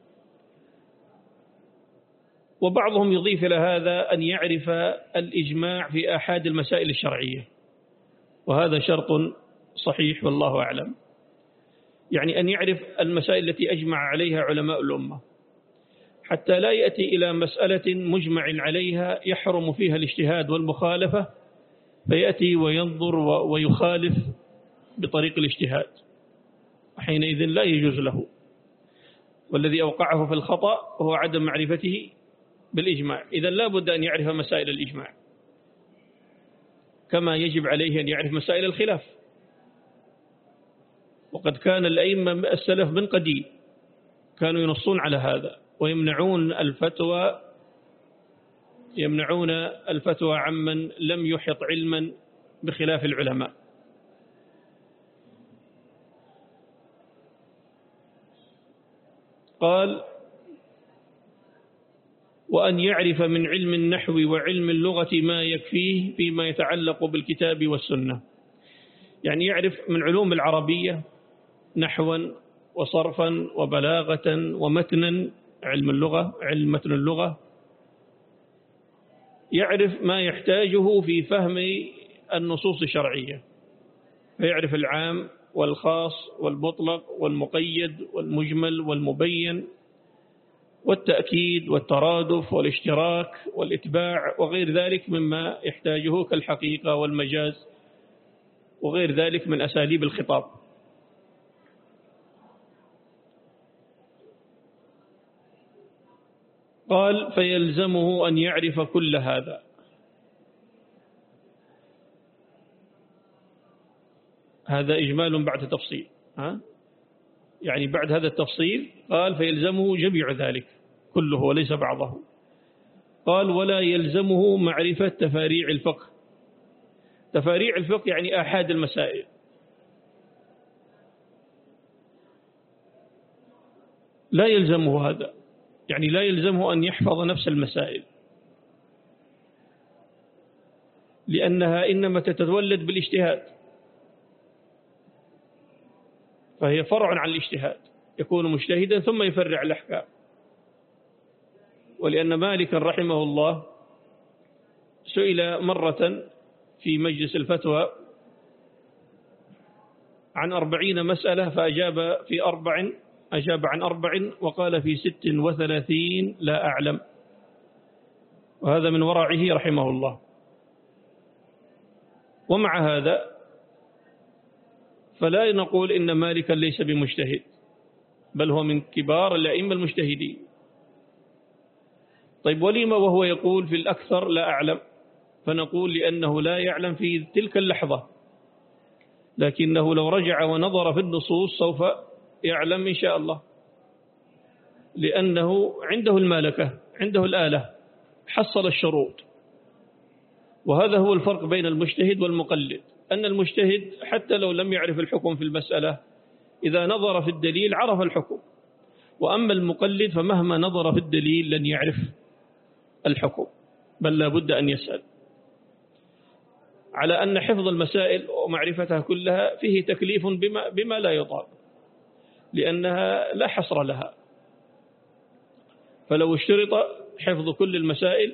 وبعضهم يضيف إلى هذا أن يعرف الإجماع في أحد المسائل الشرعية، وهذا شرط صحيح والله أعلم، يعني أن يعرف المسائل التي أجمع عليها علماء الأمة، حتى لا يأتي إلى مسألة مجمع عليها يحرم فيها الاجتهاد والمخالفة فيأتي وينظر ويخالف بطريق الاجتهاد، حينئذ لا يجوز له. والذي أوقعه في الخطأ هو عدم معرفته بالإجماع. إذن لا بد أن يعرف مسائل الإجماع كما يجب عليه أن يعرف مسائل الخلاف. وقد كان الأئمة السلف من قديم كانوا ينصون على هذا ويمنعون الفتوى يمنعون الفتوى عمن لم يحط علما بخلاف العلماء. قال: وأن يعرف من علم النحو وعلم اللغة ما يكفيه فيما يتعلق بالكتاب والسنة، يعني يعرف من علوم العربية نحوا وصرفا وبلاغة ومتنا، علم اللغة علم متن اللغة، يعرف ما يحتاجه في فهم النصوص الشرعية، فيعرف العام والخاص والمطلق والمقيد والمجمل والمبين والتأكيد والترادف والاشتراك والإتباع وغير ذلك مما يحتاجه كالحقيقة والمجاز وغير ذلك من أساليب الخطاب. قال: فيلزمه أن يعرف كل هذا. هذا إجمال بعد تفصيل، ها؟ يعني بعد هذا التفصيل قال: فيلزمه جميع ذلك كله وليس بعضه. قال: ولا يلزمه معرفة تفاريع الفقه. تفاريع الفقه يعني آحاد المسائل، لا يلزمه هذا، يعني لا يلزمه أن يحفظ نفس المسائل، لأنها إنما تتولد بالاجتهاد، فهي فرع عن الاجتهاد، يكون مجتهدا ثم يفرع الأحكام. ولأن مالك رحمه الله سئل مرة في مجلس الفتوى عن أربعين مسألة فأجاب في أربع أجاب عن أربع وقال في ست وثلاثين لا أعلم، وهذا من ورعه رحمه الله. ومع هذا فلا نقول إن مالكا ليس بمجتهد، بل هو من كبار الأئمة المجتهدين. طيب ولما وهو يقول في الأكثر لا أعلم؟ فنقول لأنه لا يعلم في تلك اللحظة، لكنه لو رجع ونظر في النصوص سوف يعلم إن شاء الله، لأنه عنده المالكة، عنده الآلة، حصل الشروط. وهذا هو الفرق بين المجتهد والمقلد، أن المجتهد حتى لو لم يعرف الحكم في المسألة إذا نظر في الدليل عرف الحكم، وأما المقلد فمهما نظر في الدليل لن يعرف الحكم، بل لا بد أن يسأل. على أن حفظ المسائل ومعرفتها كلها فيه تكليف بما, بما لا يطاق، لأنها لا حصر لها، فلو اشترط حفظ كل المسائل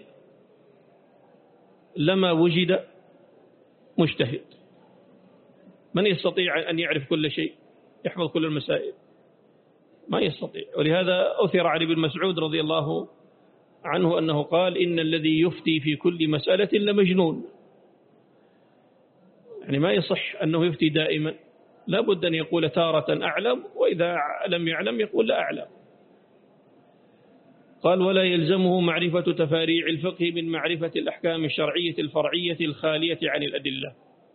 لما وجد مجتهد. من يستطيع أن يعرف كل شيء يحفظ كل المسائل؟ ما يستطيع. ولهذا أثر عن ابن مسعود رضي الله عنه أنه قال: إن الذي يفتي في كل مسألة لمجنون. يعني ما يصح أنه يفتي دائما، لا بد أن يقول تارة أعلم، وإذا لم يعلم يقول لا أعلم. قال: ولا يلزمه معرفة تفاريع الفقه من معرفة الأحكام الشرعية الفرعية الخالية عن الأدلة.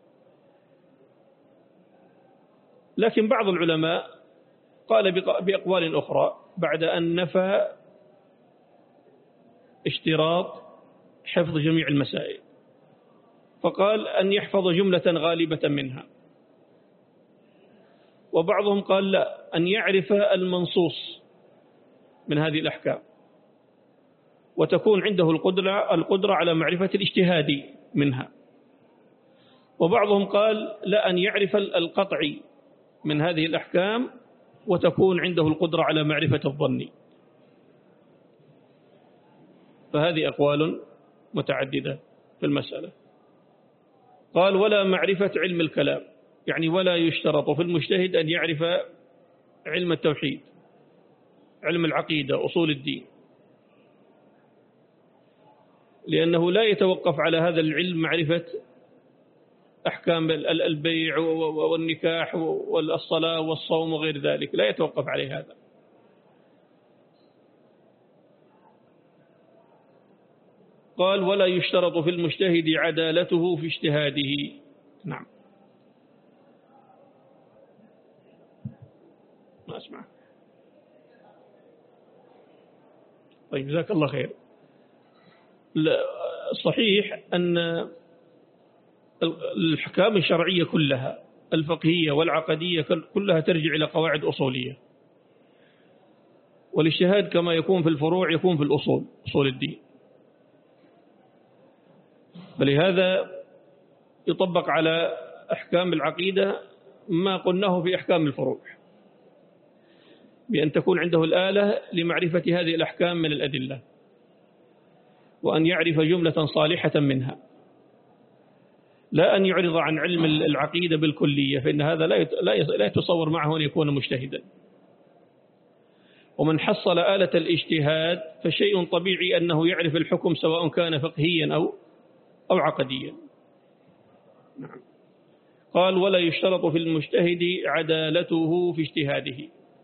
لكن بعض العلماء قال بأقوال أخرى بعد أن نفى اشتراط حفظ جميع المسائل، فقال أن يحفظ جملة غالبة منها. وبعضهم قال لا، أن يعرف المنصوص من هذه الأحكام وتكون عنده القدرة, القدرة على معرفة الاجتهاد منها. وبعضهم قال لا، أن يعرف القطعي من هذه الأحكام وتكون عنده القدرة على معرفة الظن. فهذه أقوال متعددة في المسألة. قال ولا معرفة علم الكلام، يعني ولا يشترط في المجتهد أن يعرف علم التوحيد، علم العقيدة، أصول الدين، لأنه لا يتوقف على هذا العلم معرفة أحكام البيع والنكاح والصلاة والصوم وغير ذلك، لا يتوقف عليه هذا. قال ولا يشترط في المجتهد عدالته في اجتهاده. نعم، ما أسمع. طيب، جزاك الله خير. صحيح أن الأحكام الشرعية كلها الفقهية والعقدية كلها ترجع إلى قواعد أصولية، والاجتهاد كما يكون في الفروع يكون في الأصول، أصول الدين. فلهذا يطبق على أحكام العقيدة ما قلناه في أحكام الفروع، بأن تكون عنده الآلة لمعرفة هذه الأحكام من الأدلة، وأن يعرف جملة صالحة منها، لا أن يعرض عن علم العقيدة بالكلية، فإن هذا لا يتصور معه أن يكون مجتهدا. ومن حصل آلة الاجتهاد فشيء طبيعي أنه يعرف الحكم سواء كان فقهيا أو أو عقديا. نعم. قال ولا يشترط في المجتهد عدالته في اجتهاده.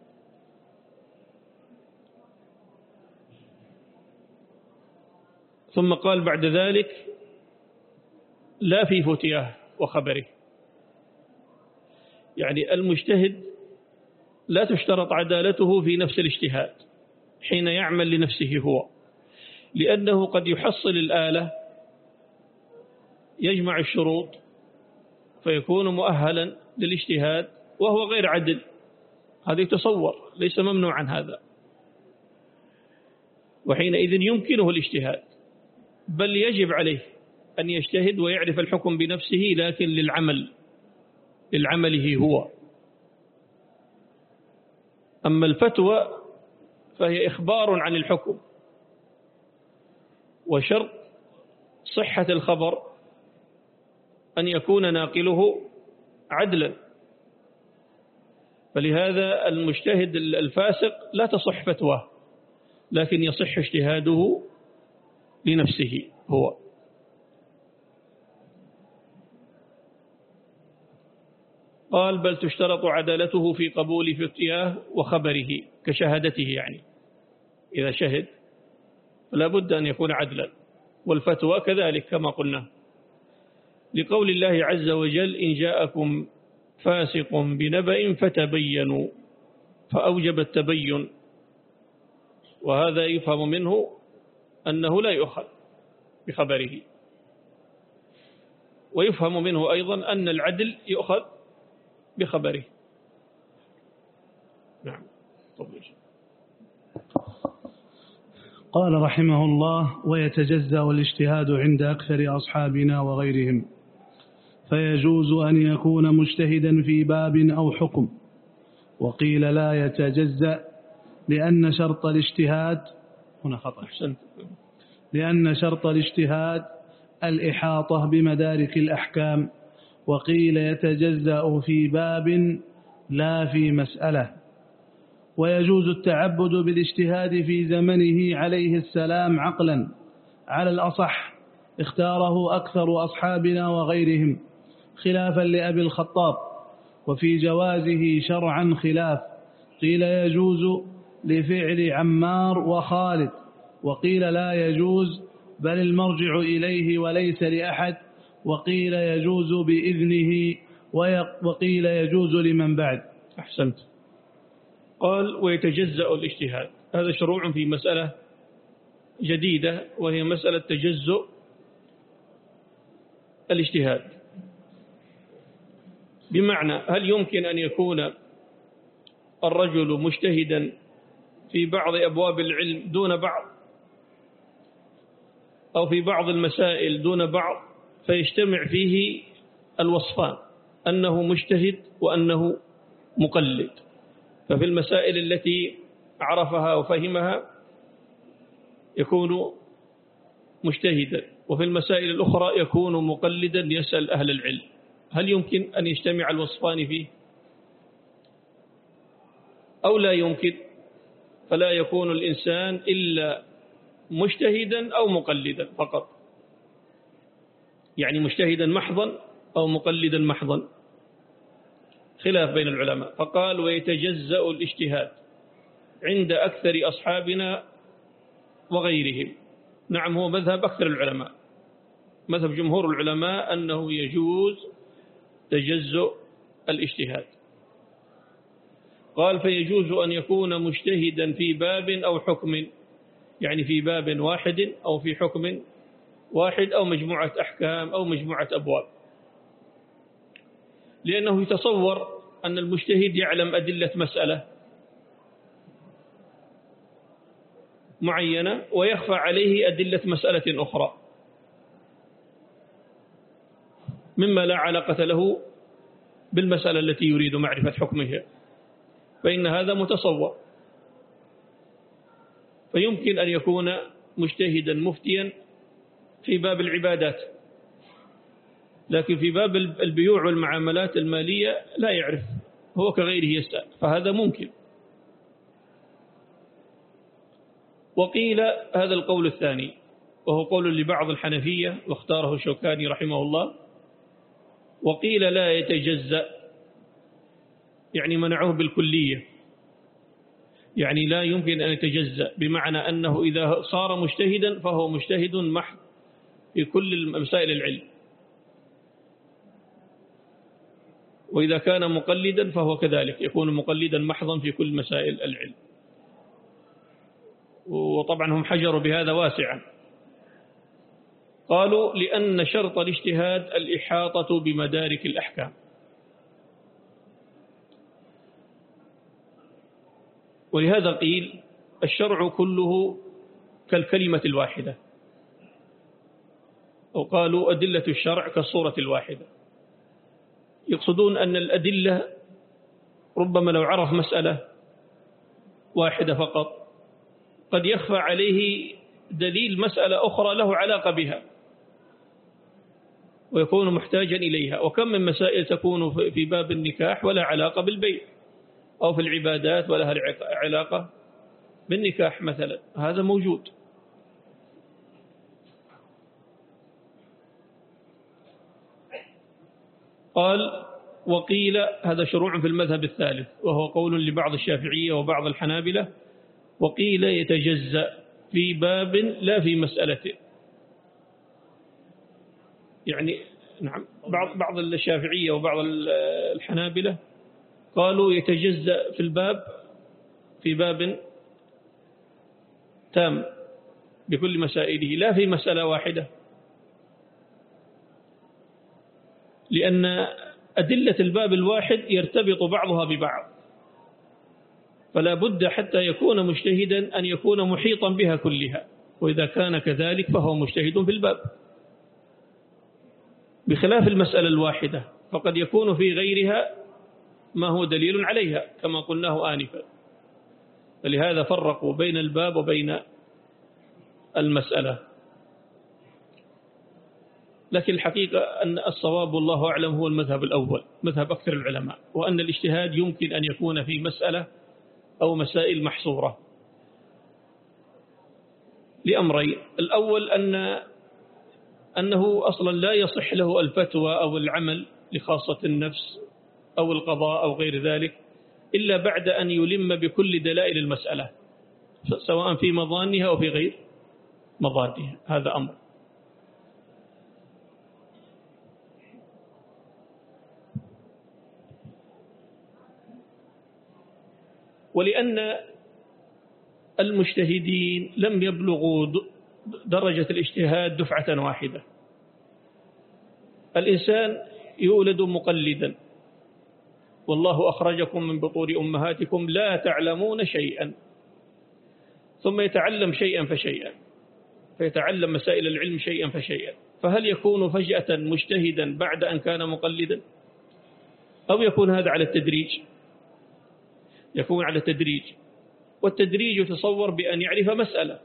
ثم قال بعد ذلك لا في فتياه وخبره، يعني المجتهد لا تشترط عدالته في نفس الاجتهاد حين يعمل لنفسه هو، لأنه قد يحصل الآلة يجمع الشروط فيكون مؤهلا للاجتهاد وهو غير عدل، هذا يتصور، ليس ممنوعا هذا، وحينئذ يمكنه الاجتهاد، بل يجب عليه أن يجتهد ويعرف الحكم بنفسه، لكن للعمل للعمله هو. أما الفتوى فهي إخبار عن الحكم، وشرط صحة الخبر أن يكون ناقله عدلا، فلهذا المجتهد الفاسق لا تصح فتواه، لكن يصح اجتهاده لنفسه هو. قال بل تشترط عدالته في قبول فتياه وخبره كشهادته، يعني إذا شهد فلا بد أن يكون عدلا، والفتوى كذلك كما قلنا، لقول الله عز وجل إن جاءكم فاسق بنبأ فتبينوا، فأوجب التبين، وهذا يفهم منه أنه لا يؤخذ بخبره، ويفهم منه أيضا أن العدل يؤخذ بخبره. نعم. قال رحمه الله ويتجزأ الاجتهاد عند أكثر أصحابنا وغيرهم، فيجوز أن يكون مجتهدا في باب أو حكم، وقيل لا يتجزأ لأن شرط الاجتهاد هنا خطأ لأن شرط الاجتهاد الإحاطة بمدارك الأحكام، وقيل يتجزأ في باب لا في مسألة. ويجوز التعبد بالاجتهاد في زمنه عليه السلام عقلا على الأصح، اختاره أكثر أصحابنا وغيرهم خلافا لأبي الخطاب، وفي جوازه شرعا خلاف، قيل يجوز لفعل عمار وخالد، وقيل لا يجوز بل المرجع إليه وليس لأحد، وقيل يجوز بإذنه وقيل يجوز لمن بعد. أحسنت. قال ويتجزأ الاجتهاد، هذا شروع في مسألة جديدة، وهي مسألة تجزؤ الاجتهاد. بمعنى هل يمكن أن يكون الرجل مجتهدا في بعض أبواب العلم دون بعض، أو في بعض المسائل دون بعض، فيجتمع فيه الوصفان، أنه مجتهد وأنه مقلد؟ ففي المسائل التي عرفها وفهمها يكون مجتهدا، وفي المسائل الأخرى يكون مقلدا يسأل أهل العلم. هل يمكن أن يجتمع الوصفان فيه أو لا يمكن؟ فلا يكون الإنسان إلا مجتهدا أو مقلدا فقط، يعني مجتهدا محضا أو مقلدا محضا، خلاف بين العلماء. فقال ويتجزأ الاجتهاد عند أكثر أصحابنا وغيرهم. نعم، هو مذهب أكثر العلماء، مذهب جمهور العلماء أنه يجوز تجزؤ الاجتهاد. قال فيجوز أن يكون مجتهدا في باب أو حكم، يعني في باب واحد أو في حكم واحد أو مجموعة أحكام أو مجموعة أبواب، لأنه يتصور أن المجتهد يعلم أدلة مسألة معينة ويخفى عليه أدلة مسألة أخرى مما لا علاقة له بالمسألة التي يريد معرفة حكمها، فإن هذا متصور. فيمكن أن يكون مجتهدا مفتيا في باب العبادات، لكن في باب البيوع والمعاملات المالية لا يعرف، هو كغيره يسأل، فهذا ممكن. وقيل هذا القول الثاني، وهو قول لبعض الحنفية واختاره الشوكاني رحمه الله، وقيل لا يتجزأ، يعني منعوه بالكلية، يعني لا يمكن أن يتجزأ، بمعنى أنه إذا صار مجتهدا فهو مجتهد محض في كل مسائل العلم، وإذا كان مقلدا فهو كذلك يكون مقلدا محضا في كل مسائل العلم. وطبعا هم حجروا بهذا واسعا. قالوا لأن شرط الاجتهاد الإحاطة بمدارك الأحكام، ولهذا قيل الشرع كله كالكلمة الواحدة، أو قالوا أدلة الشرع كالصورة الواحدة. يقصدون أن الأدلة ربما لو عرف مسألة واحدة فقط قد يخفى عليه دليل مسألة أخرى له علاقة بها ويكون محتاجا إليها. وكم من مسائل تكون في باب النكاح ولا علاقة بالبيع، أو في العبادات ولا علاقة بالنكاح مثلا، هذا موجود. قال وقيل هذا شروع في المذهب الثالث، وهو قول لبعض الشافعية وبعض الحنابلة، وقيل يتجزأ في باب لا في مسألة، يعني نعم بعض بعض الشافعية وبعض الحنابلة قالوا يتجزأ في الباب في باب تام بكل مسائله لا في مسألة واحدة، لأن أدلة الباب الواحد يرتبط بعضها ببعض، فلا بد حتى يكون مجتهدا أن يكون محيطا بها كلها، وإذا كان كذلك فهو مجتهد في الباب، بخلاف المسألة الواحدة فقد يكون في غيرها ما هو دليل عليها كما قلناه آنفا. فلهذا فرقوا بين الباب وبين المسألة. لكن الحقيقة أن الصواب والله أعلم هو المذهب الأول، مذهب أكثر العلماء، وأن الاجتهاد يمكن أن يكون في مسألة أو مسائل محصورة لأمرين. الأول أن أنه أصلا لا يصح له الفتوى أو العمل لخاصة النفس أو القضاء أو غير ذلك إلا بعد أن يلم بكل دلائل المسألة، سواء في مظانها أو في غير مظانها، هذا أمر. ولأن المجتهدين لم يبلغوا درجة الاجتهاد دفعة واحدة. الإنسان يولد مقلدا، والله أخرجكم من بطون أمهاتكم لا تعلمون شيئا، ثم يتعلم شيئا فشيئا، فيتعلم مسائل العلم شيئا فشيئا. فهل يكون فجأة مجتهدا بعد أن كان مقلدا، أو يكون هذا على التدريج؟ يكون على التدريج، والتدريج يتصور بأن يعرف مسألة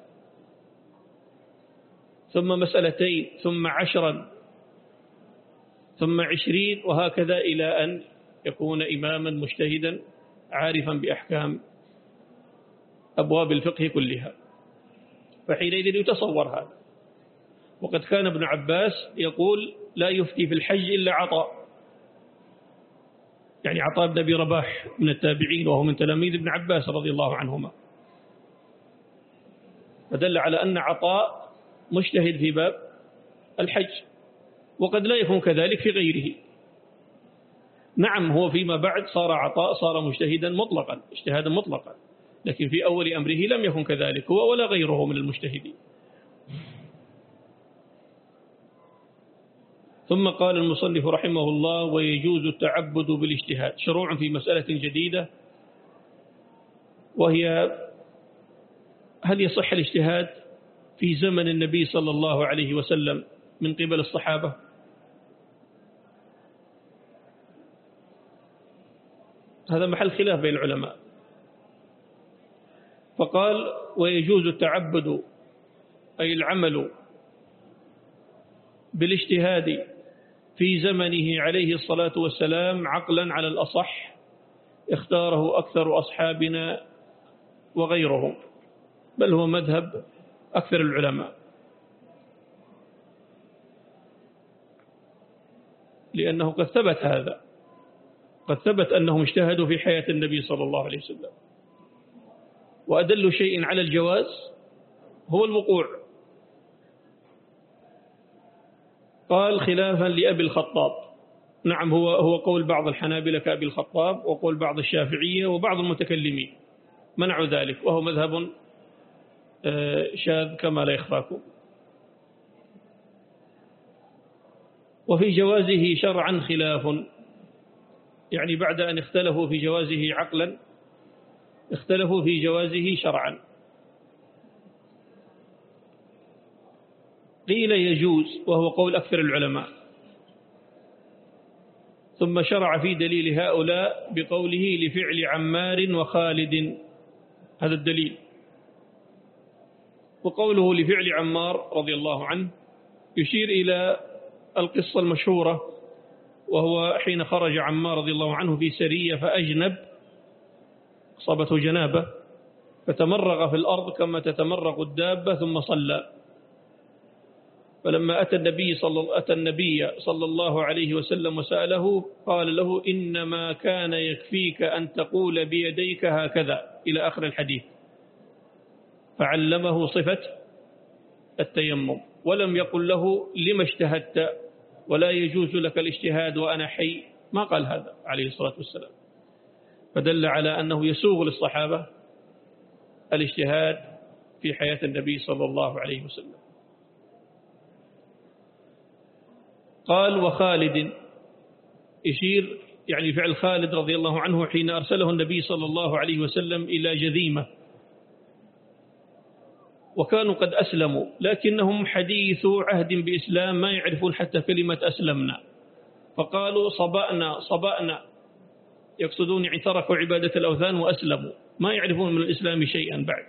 ثم مسألتين ثم عشرا ثم عشرين، وهكذا إلى أن يكون إماما مجتهدا عارفا بأحكام أبواب الفقه كلها. فحينئذ يتصور هذا. وقد كان ابن عباس يقول لا يفتي في الحج إلا عطاء، يعني عطاء بن أبي رباح من التابعين، وهو من تلاميذ ابن عباس رضي الله عنهما، فدل على أن عطاء مجتهد في باب الحج، وقد لا يكون كذلك في غيره. نعم، هو فيما بعد صار عطاء صار مجتهدا مطلقا، اجتهادا مطلقا، لكن في أول أمره لم يكن كذلك هو ولا غيره من المجتهدين. ثم قال المصنف رحمه الله: ويجوز التعبد بالاجتهاد، شروع في مسألة جديدة، وهي هل يصح الاجتهاد في زمن النبي صلى الله عليه وسلم من قبل الصحابة؟ هذا محل خلاف بين العلماء. فقال: ويجوز التعبد أي العمل بالاجتهاد في زمنه عليه الصلاة والسلام عقلا على الأصح، اختاره أكثر أصحابنا وغيرهم، بل هو مذهب أكثر العلماء، لأنه قد ثبت هذا، قد ثبت أنهم اجتهدوا في حياة النبي صلى الله عليه وسلم. وأدل شيء على الجواز هو الوقوع. قال: خلافا لأبي الخطاب. نعم، هو هو قول بعض الحنابلة كأبي الخطاب، وقول بعض الشافعية وبعض المتكلمين منعوا ذلك، وهو مذهب شاذ كما لا يخفاكم. وفي جوازه شرعا خلاف، يعني بعد أن اختلفوا في جوازه عقلا اختلفوا في جوازه شرعا. قيل يجوز، وهو قول أكثر العلماء، ثم شرع في دليل هؤلاء بقوله لفعل عمار وخالد، هذا الدليل. وقوله لفعل عمار رضي الله عنه يشير إلى القصة المشهورة، وهو حين خرج عمار رضي الله عنه في سرية فأجنب، أصابته جنابة، فتمرغ في الأرض كما تتمرغ الدابة ثم صلى. فلما أتى النبي صلى أتى النبي صلى الله عليه وسلم وسأله، قال له: إنما كان يكفيك أن تقول بيديك هكذا إلى آخر الحديث، فعلمه صفة التيمم، ولم يقل له لما اجتهدت ولا يجوز لك الاجتهاد وأنا حي، ما قال هذا عليه الصلاة والسلام. فدل على أنه يسوغ للصحابة الاجتهاد في حياة النبي صلى الله عليه وسلم. قال: وخالد، يشير يعني فعل خالد رضي الله عنه حين أرسله النبي صلى الله عليه وسلم إلى جذيمة، وكانوا قد أسلموا، لكنهم حديث عهد بإسلام ما يعرفون حتى كلمة أسلمنا، فقالوا صبأنا صبأنا، يقصدون يعني تركوا عبادة الأوثان وأسلموا، ما يعرفون من الإسلام شيئا بعد.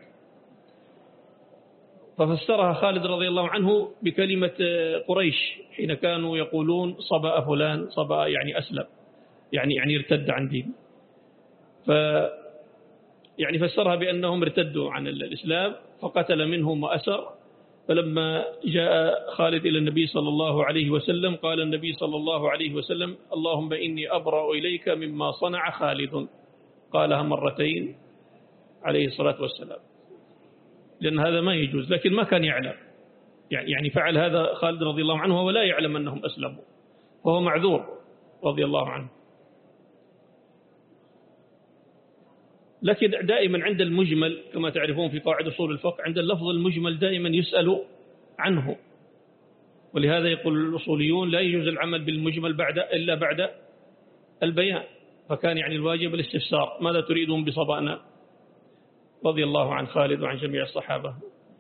ففسرها خالد رضي الله عنه بكلمة قريش حين كانوا يقولون صبأ فلان، صبأ يعني أسلم، يعني يعني ارتد عن دين، ف يعني فسرها بأنهم ارتدوا عن الإسلام، فقتل منهم وأسر. فلما جاء خالد إلى النبي صلى الله عليه وسلم قال النبي صلى الله عليه وسلم: اللهم إني أبرأ إليك مما صنع خالد، قالها مرتين عليه الصلاة والسلام، لأن هذا ما يجوز، لكن ما كان يعلم، يعني فعل هذا خالد رضي الله عنه ولا يعلم أنهم أسلموا، وهو معذور رضي الله عنه. لكن دائما عند المجمل كما تعرفون في قواعد أصول الفقه، عند اللفظ المجمل دائما يسأل عنه، ولهذا يقول الأصوليون لا يجوز العمل بالمجمل بعد إلا بعد البيان، فكان يعني الواجب الاستفسار ماذا تريدون بصبأنا، رضي الله عن خالد وعن جميع الصحابة.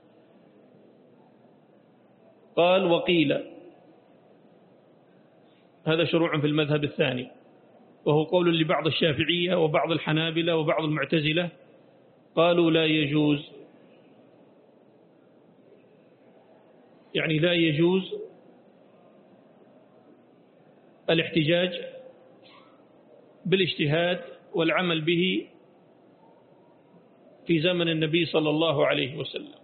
قال وقيل، هذا شروع في المذهب الثاني، وهو قول لبعض الشافعية وبعض الحنابلة وبعض المعتزلة، قالوا لا يجوز، يعني لا يجوز الاحتجاج بالاجتهاد والعمل به في زمن النبي صلى الله عليه وسلم.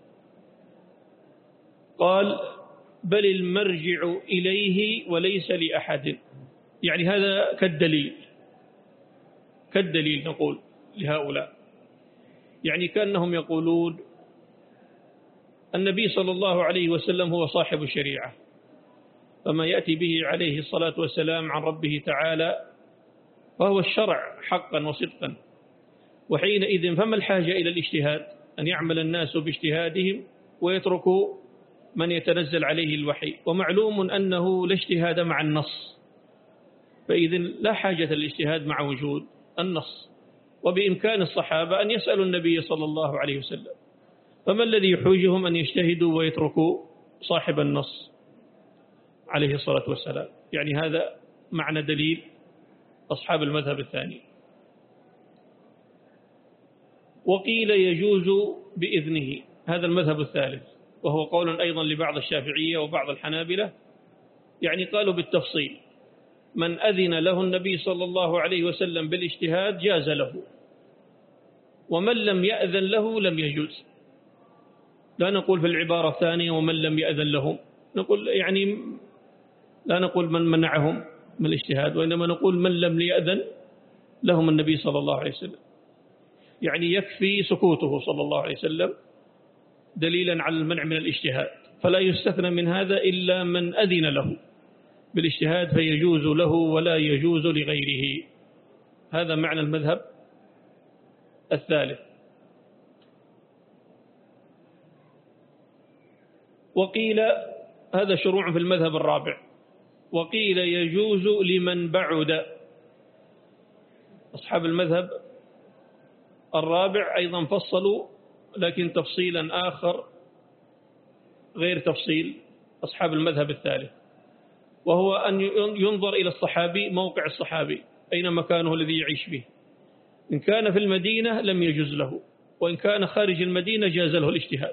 قال بل المرجع إليه وليس لأحد، يعني هذا كالدليل، كالدليل نقول لهؤلاء، يعني كأنهم يقولون النبي صلى الله عليه وسلم هو صاحب الشريعة، فما يأتي به عليه الصلاة والسلام عن ربه تعالى فهو الشرع حقا وصدقا، وحينئذ فما الحاجة إلى الاجتهاد، أن يعمل الناس باجتهادهم ويتركوا من يتنزل عليه الوحي، ومعلوم أنه لا اجتهاد مع النص، فإذن لا حاجة للاجتهاد مع وجود النص، وبإمكان الصحابة أن يسألوا النبي صلى الله عليه وسلم، فما الذي يحوجهم أن يجتهدوا ويتركوا صاحب النص عليه الصلاة والسلام؟ يعني هذا معنى دليل أصحاب المذهب الثاني. وقيل يجوز بإذنه، هذا المذهب الثالث، وهو قول أيضا لبعض الشافعية وبعض الحنابلة، يعني قالوا بالتفصيل من أذن له النبي صلى الله عليه وسلم بالاجتهاد جاز له، ومن لم يأذن له لم يجوز. لا نقول في العبارة الثانية ومن لم يأذن لهم، نقول يعني لا نقول من منعهم من الاجتهاد، وإنما نقول من لم يأذن لهم النبي صلى الله عليه وسلم، يعني يكفي سكوته صلى الله عليه وسلم دليلا على المنع من الاجتهاد، فلا يستثنى من هذا إلا من أذن له بالاجتهاد فيجوز له ولا يجوز لغيره. هذا معنى المذهب الثالث. وقيل، هذا شروع في المذهب الرابع، وقيل يجوز لمن بعد. أصحاب المذهب الرابع أيضا فصلوا لكن تفصيلا آخر غير تفصيل أصحاب المذهب الثالث، وهو أن ينظر إلى الصحابي، موقع الصحابي أين مكانه الذي يعيش به، إن كان في المدينة لم يجوز له، وإن كان خارج المدينة جاز له الاجتهاد.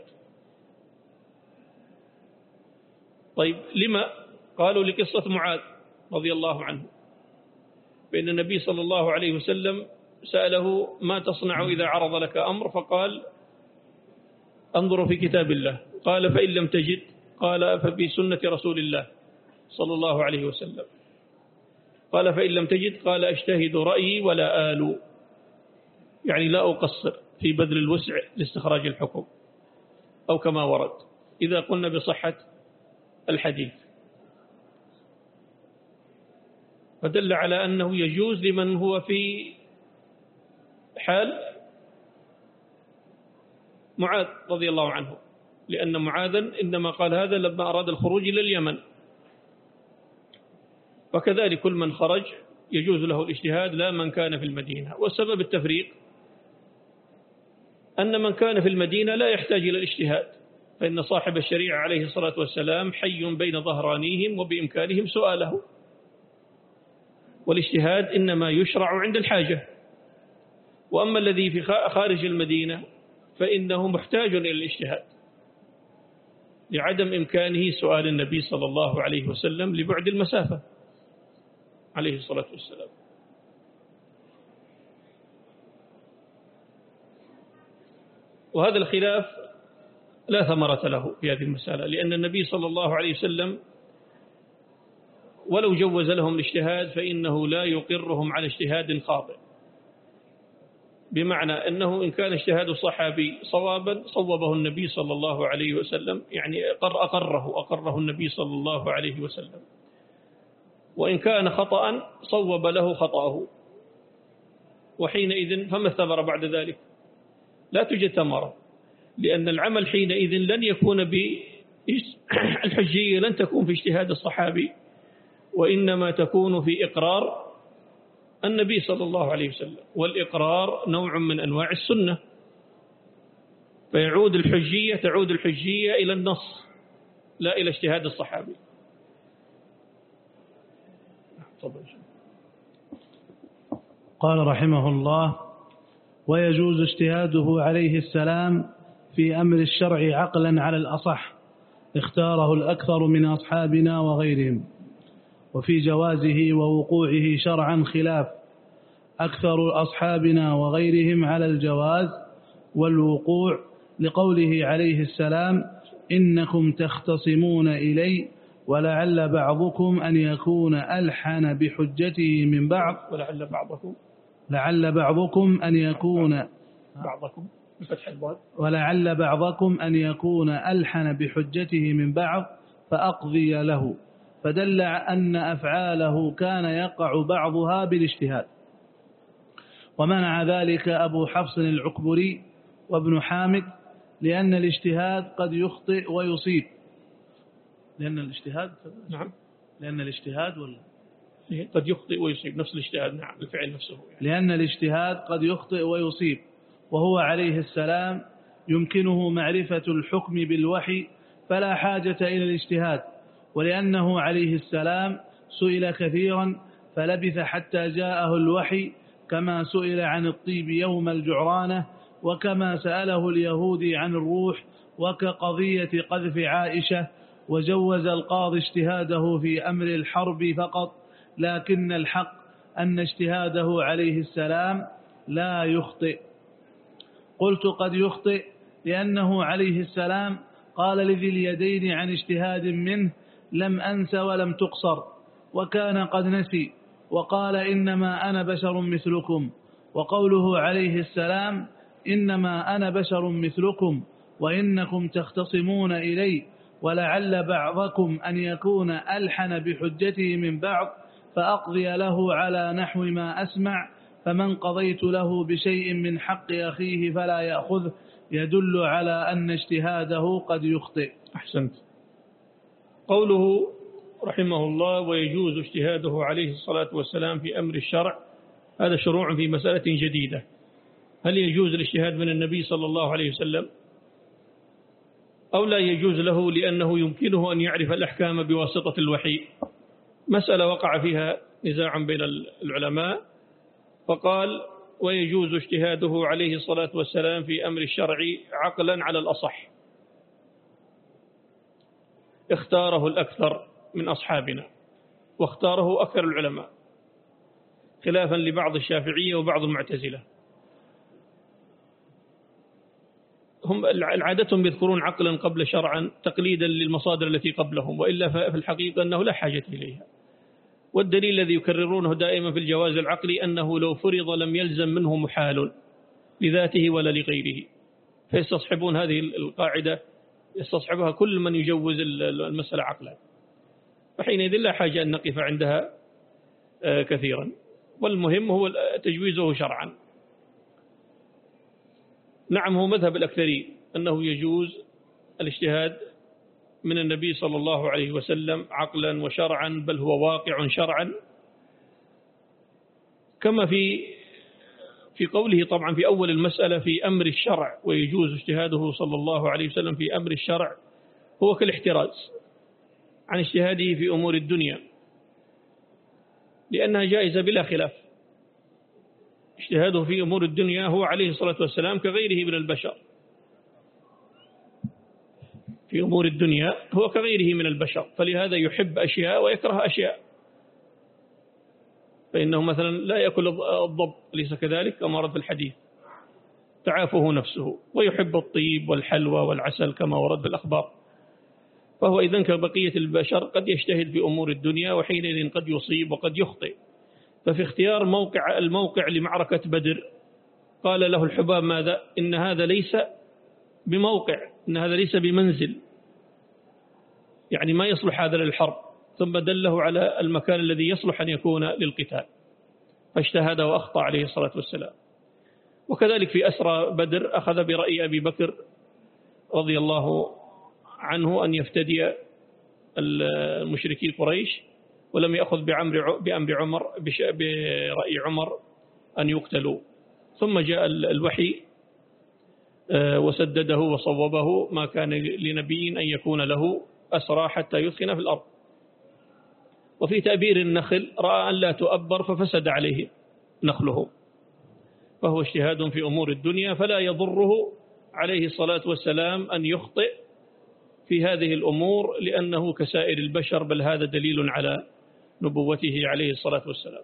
طيب لما؟ قالوا لقصة معاذ رضي الله عنه، فإن النبي صلى الله عليه وسلم سأله ما تصنع إذا عرض لك أمر، فقال انظر في كتاب الله، قال فإن لم تجد، قال ففي سنة رسول الله صلى الله عليه وسلم، قال فإن لم تجد، قال اجتهد رأيي ولا آل، يعني لا أقصر في بذل الوسع لاستخراج الحكم، أو كما ورد إذا قلنا بصحة الحديث. فدل على أنه يجوز لمن هو في حال معاذ رضي الله عنه، لأن معاذا إنما قال هذا لما أراد الخروج إلى اليمن، وكذلك كل من خرج يجوز له الاجتهاد لا من كان في المدينة. والسبب التفريق أن من كان في المدينة لا يحتاج إلى الاجتهاد، فإن صاحب الشريعة عليه الصلاة والسلام حي بين ظهرانيهم وبإمكانهم سؤاله، والاجتهاد إنما يشرع عند الحاجة. وأما الذي في خارج المدينة فإنه محتاج إلى الاجتهاد لعدم إمكانه سؤال النبي صلى الله عليه وسلم لبعد المسافة عليه الصلاة والسلام. وهذا الخلاف لا ثمرة له في هذه المسألة، لأن النبي صلى الله عليه وسلم ولو جوز لهم الاجتهاد فإنه لا يقرهم على اجتهاد خاطئ، بمعنى أنه إن كان اجتهاد الصحابي صوابا صوبه النبي صلى الله عليه وسلم، يعني أقر أقره أقره النبي صلى الله عليه وسلم، وإن كان خطأ صوب له خطأه. وحينئذ فما الثمرة بعد ذلك؟ لا توجد ثمرة، لأن العمل حينئذ لن يكون بالحجية، لن تكون في اجتهاد الصحابي، وإنما تكون في إقرار النبي صلى الله عليه وسلم، والإقرار نوع من أنواع السنة، فيعود الحجية تعود الحجية إلى النص لا إلى اجتهاد الصحابي. قال رحمه الله: ويجوز اجتهاده عليه السلام في أمر الشرع عقلا على الأصح، اختاره الأكثر من أصحابنا وغيرهم، وفي جوازه ووقوعه شرعا خلاف، أكثر أصحابنا وغيرهم على الجواز والوقوع، لقوله عليه السلام: إنكم تختصمون إلي ولعل بعضكم أن يكون ألحن بحجته من بعض ولعل بعضكم لعل بعضكم أن يكون بعضكم بفتح الباب ولعل بعضكم أن يكون ألحن بحجته من بعض فأقضي له، فدل أن أفعاله كان يقع بعضها بالاجتهاد. ومنع ذلك أبو حفص العكبري وابن حامد، لأن الاجتهاد قد يخطئ ويصيب. لأن الاجتهاد نعم لأن الاجتهاد ولا قد يخطئ ويصيب، نفس الاجتهاد. نعم، الفعل نفسه يعني. لأن الاجتهاد قد يخطئ ويصيب، وهو عليه السلام يمكنه معرفة الحكم بالوحي فلا حاجة إلى الاجتهاد، ولأنه عليه السلام سئل كثيرا فلبث حتى جاءه الوحي، كما سئل عن الطيب يوم الجعرانة، وكما سأله اليهودي عن الروح، وكقضية قذف عائشة. وجوز القاضي اجتهاده في أمر الحرب فقط، لكن الحق أن اجتهاده عليه السلام لا يخطئ. قلت قد يخطئ لأنه عليه السلام قال لذي اليدين عن اجتهاد منه: لم أنس ولم تقصر، وكان قد نسي، وقال: إنما أنا بشر مثلكم. وقوله عليه السلام: إنما أنا بشر مثلكم وإنكم تختصمون إلي ولعل بعضكم أن يكون ألحن بحجته من بعض فأقضي له على نحو ما أسمع، فمن قضيت له بشيء من حق أخيه فلا يأخذه، يدل على أن اجتهاده قد يخطئ. أحسنت. قوله رحمه الله: ويجوز اجتهاده عليه الصلاة والسلام في أمر الشرع، هذا شروع في مسألة جديدة. هل يجوز الاجتهاد من النبي صلى الله عليه وسلم أو لا يجوز له لأنه يمكنه أن يعرف الأحكام بواسطة الوحي؟ مسألة وقع فيها نزاع بين العلماء، فقال: ويجوز اجتهاده عليه الصلاة والسلام في أمر الشرع عقلا على الأصح، اختاره الأكثر من أصحابنا، واختاره أكثر العلماء، خلافا لبعض الشافعية وبعض المعتزلة. هم عادتهم يذكرون عقلا قبل شرعا تقليدا للمصادر التي قبلهم، وإلا في الحقيقة أنه لا حاجة إليها. والدليل الذي يكررونه دائما في الجواز العقلي أنه لو فرض لم يلزم منه محال لذاته ولا لغيره، فيستصحبون هذه القاعدة، يستصحبها كل من يجوز المسألة عقلا، فحينئذ لا حاجة أن نقف عندها كثيرا، والمهم هو تجويزه شرعا. نعم، هو مذهب الأكثرين أنه يجوز الاجتهاد من النبي صلى الله عليه وسلم عقلا وشرعا، بل هو واقع شرعا، كما في في قوله طبعا في أول المسألة في أمر الشرع: ويجوز اجتهاده صلى الله عليه وسلم في أمر الشرع، هو كالاحتراز عن اجتهاده في أمور الدنيا، لأنها جائزة بلا خلاف. اجتهاده في أمور الدنيا هو عليه الصلاة والسلام كغيره من البشر، في أمور الدنيا هو كغيره من البشر، فلهذا يحب أشياء ويكره أشياء. فإنه مثلا لا يأكل الضب، ليس كذلك كما ورد في الحديث، تعافه نفسه، ويحب الطيب والحلوى والعسل كما ورد في الأخبار. فهو إذن كبقية البشر قد يجتهد في أمور الدنيا، وحينئذ قد يصيب وقد يخطئ. ففي اختيار موقع الموقع لمعركة بدر قال له الحباب: ماذا؟ إن هذا ليس بموقع، إن هذا ليس بمنزل، يعني ما يصلح هذا للحرب، ثم دله على المكان الذي يصلح أن يكون للقتال. فاجتهد وأخطأ عليه الصلاة والسلام. وكذلك في أسرى بدر أخذ برأي أبي بكر رضي الله عنه أن يفتدي المشركي قريش، ولم يأخذ بأمر عمر برأي عمر أن يقتلوا. ثم جاء الوحي وسدده وصوبه، ما كان لنبي أن يكون له أسرى حتى يثخن في الأرض. وفي تأبير النخل رأى أن لا تؤبر ففسد عليه نخله، فهو اجتهاد في أمور الدنيا، فلا يضره عليه الصلاة والسلام أن يخطئ في هذه الأمور، لأنه كسائر البشر، بل هذا دليل على نبوته عليه الصلاة والسلام.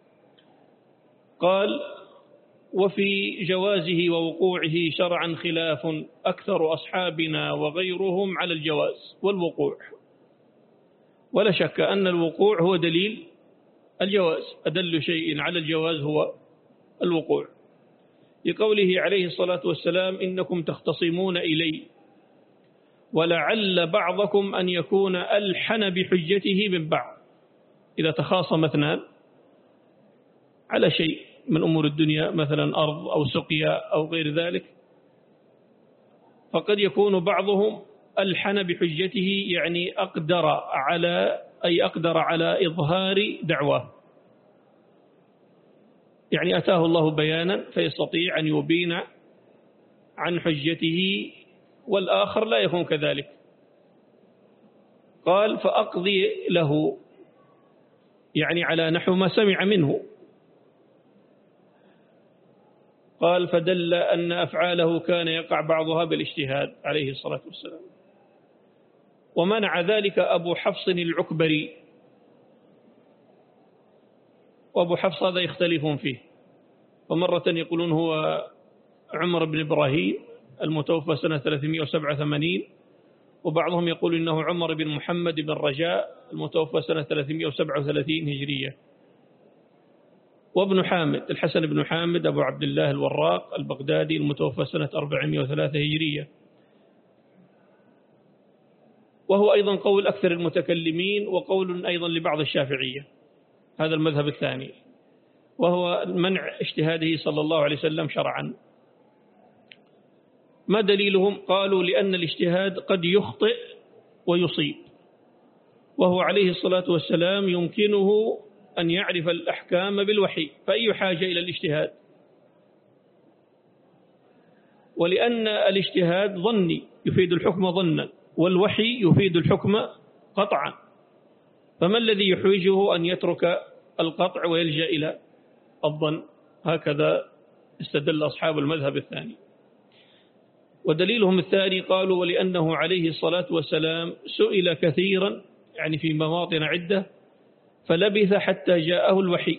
قال: وفي جوازه ووقوعه شرعا خلاف، أكثر أصحابنا وغيرهم على الجواز والوقوع. ولا شك أن الوقوع هو دليل الجواز، أدل شيء على الجواز هو الوقوع، لقوله عليه الصلاة والسلام: إنكم تختصمون إلي ولعل بعضكم أن يكون ألحن بحجته من بعض. إذا تخاصم اثنان على شيء من أمور الدنيا، مثلا أرض أو سقيا أو غير ذلك، فقد يكون بعضهم ألحن بحجته، يعني أقدر على أي أقدر على إظهار دعواه، يعني أتاه الله بيانا فيستطيع أن يبين عن حجته، والآخر لا يكون كذلك. قال: فأقضي له، يعني على نحو ما سمع منه. قال: فدل أن أفعاله كان يقع بعضها بالاجتهاد عليه الصلاة والسلام. ومنع ذلك أبو حفص العكبري، وأبو حفص هذا يختلفون فيه، ومرة يقولون هو عمر بن إبراهيم المتوفى سنة ثلاثمائة وسبعة وثمانين، وبعضهم يقول إنه عمر بن محمد بن رجاء المتوفى سنة ثلاثمائة وسبعة وثلاثين هجرية. وابن حامد الحسن بن حامد أبو عبد الله الوراق البغدادي المتوفى سنة أربعمائة وثلاثة هجرية، وهو أيضا قول أكثر المتكلمين، وقول أيضا لبعض الشافعية، هذا المذهب الثاني، وهو منع اجتهاده صلى الله عليه وسلم شرعا. ما دليلهم؟ قالوا: لأن الاجتهاد قد يخطئ ويصيب، وهو عليه الصلاة والسلام يمكنه أن يعرف الأحكام بالوحي، فأي حاجة إلى الاجتهاد؟ ولأن الاجتهاد ظني يفيد الحكم ظنا، والوحي يفيد الحكم قطعا، فما الذي يحوجه أن يترك القطع ويلجأ إلى الظن؟ هكذا استدل أصحاب المذهب الثاني. ودليلهم الثاني قالوا: ولأنه عليه الصلاة والسلام سئل كثيرا، يعني في مواطن عدة، فلبث حتى جاءه الوحي،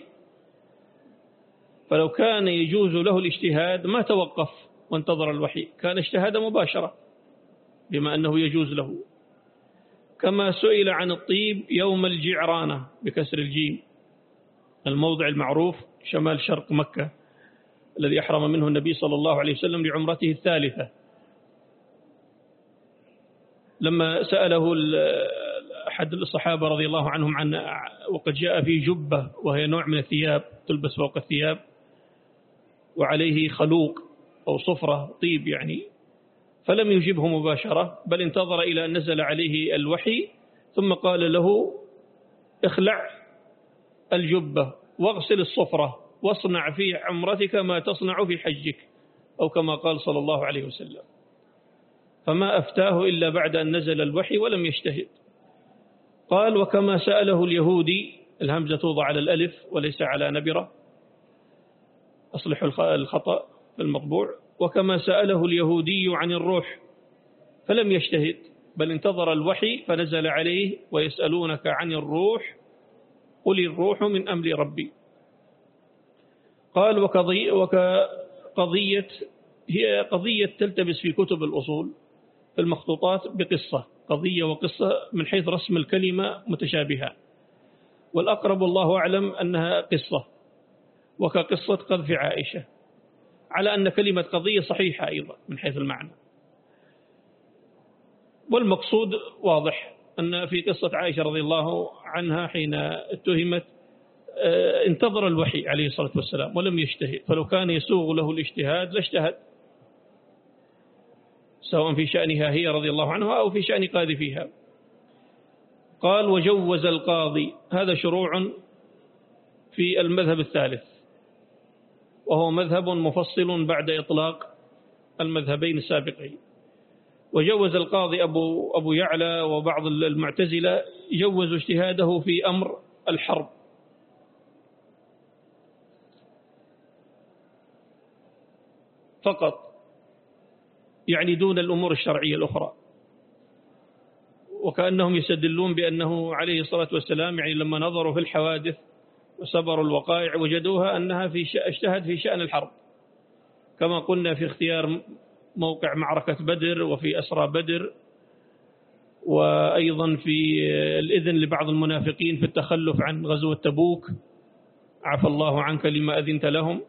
فلو كان يجوز له الاجتهاد ما توقف وانتظر الوحي، كان اجتهاد مباشرة بما أنه يجوز له. كما سئل عن الطيب يوم الجعرانة بكسر الجيم، الموضع المعروف شمال شرق مكة الذي أحرم منه النبي صلى الله عليه وسلم لعمرته الثالثة، لما سأله أحد الصحابة رضي الله عنهم عن، وقد جاء في جبة وهي نوع من الثياب تلبس فوق الثياب، وعليه خلوق أو صفرة طيب يعني، فلم يجبه مباشرة، بل انتظر إلى أن نزل عليه الوحي، ثم قال له: اخلع الجبة واغسل الصفرة واصنع في عمرتك ما تصنع في حجك، أو كما قال صلى الله عليه وسلم. فما أفتاه إلا بعد أن نزل الوحي ولم يجتهد. قال: وكما سأله اليهودي، الهمزة توضع على الألف وليس على نبرة، أصلح الخطأ في المطبوع، وكما سأله اليهودي عن الروح فلم يجتهد، بل انتظر الوحي فنزل عليه: ويسألونك عن الروح قل الروح من أمر ربي. قال: وقضية, وكقضية هي قضية تلتبس في كتب الأصول في المخطوطات بقصة، قضية وقصة من حيث رسم الكلمة متشابهة، والأقرب الله أعلم أنها قصة، وكقصة قذف عائشة، على أن كلمة قضية صحيحة أيضا من حيث المعنى. والمقصود واضح، أن في قصة عائشة رضي الله عنها حين اتهمت انتظر الوحي عليه الصلاة والسلام ولم يجتهد، فلو كان يسوغ له الاجتهاد لاجتهد، سواء في شأنها هي رضي الله عنها أو في شأن قاذفيها. قال وجوز القاضي، هذا شروع في المذهب الثالث، وهو مذهب مفصل بعد إطلاق المذهبين السابقين. وجوز القاضي أبو, أبو يعلى وبعض المعتزلة جوزوا اجتهاده في أمر الحرب، فقط، يعني دون الأمور الشرعية الأخرى، وكأنهم يستدلون بأنه عليه الصلاة والسلام يعني لما نظروا في الحوادث وسبروا الوقائع وجدوها أنها في اجتهد في شأن الحرب، كما قلنا في اختيار موقع معركة بدر وفي أسرى بدر، وأيضا في الإذن لبعض المنافقين في التخلف عن غزوة تبوك، عفى الله عنك لما أذنت لهم،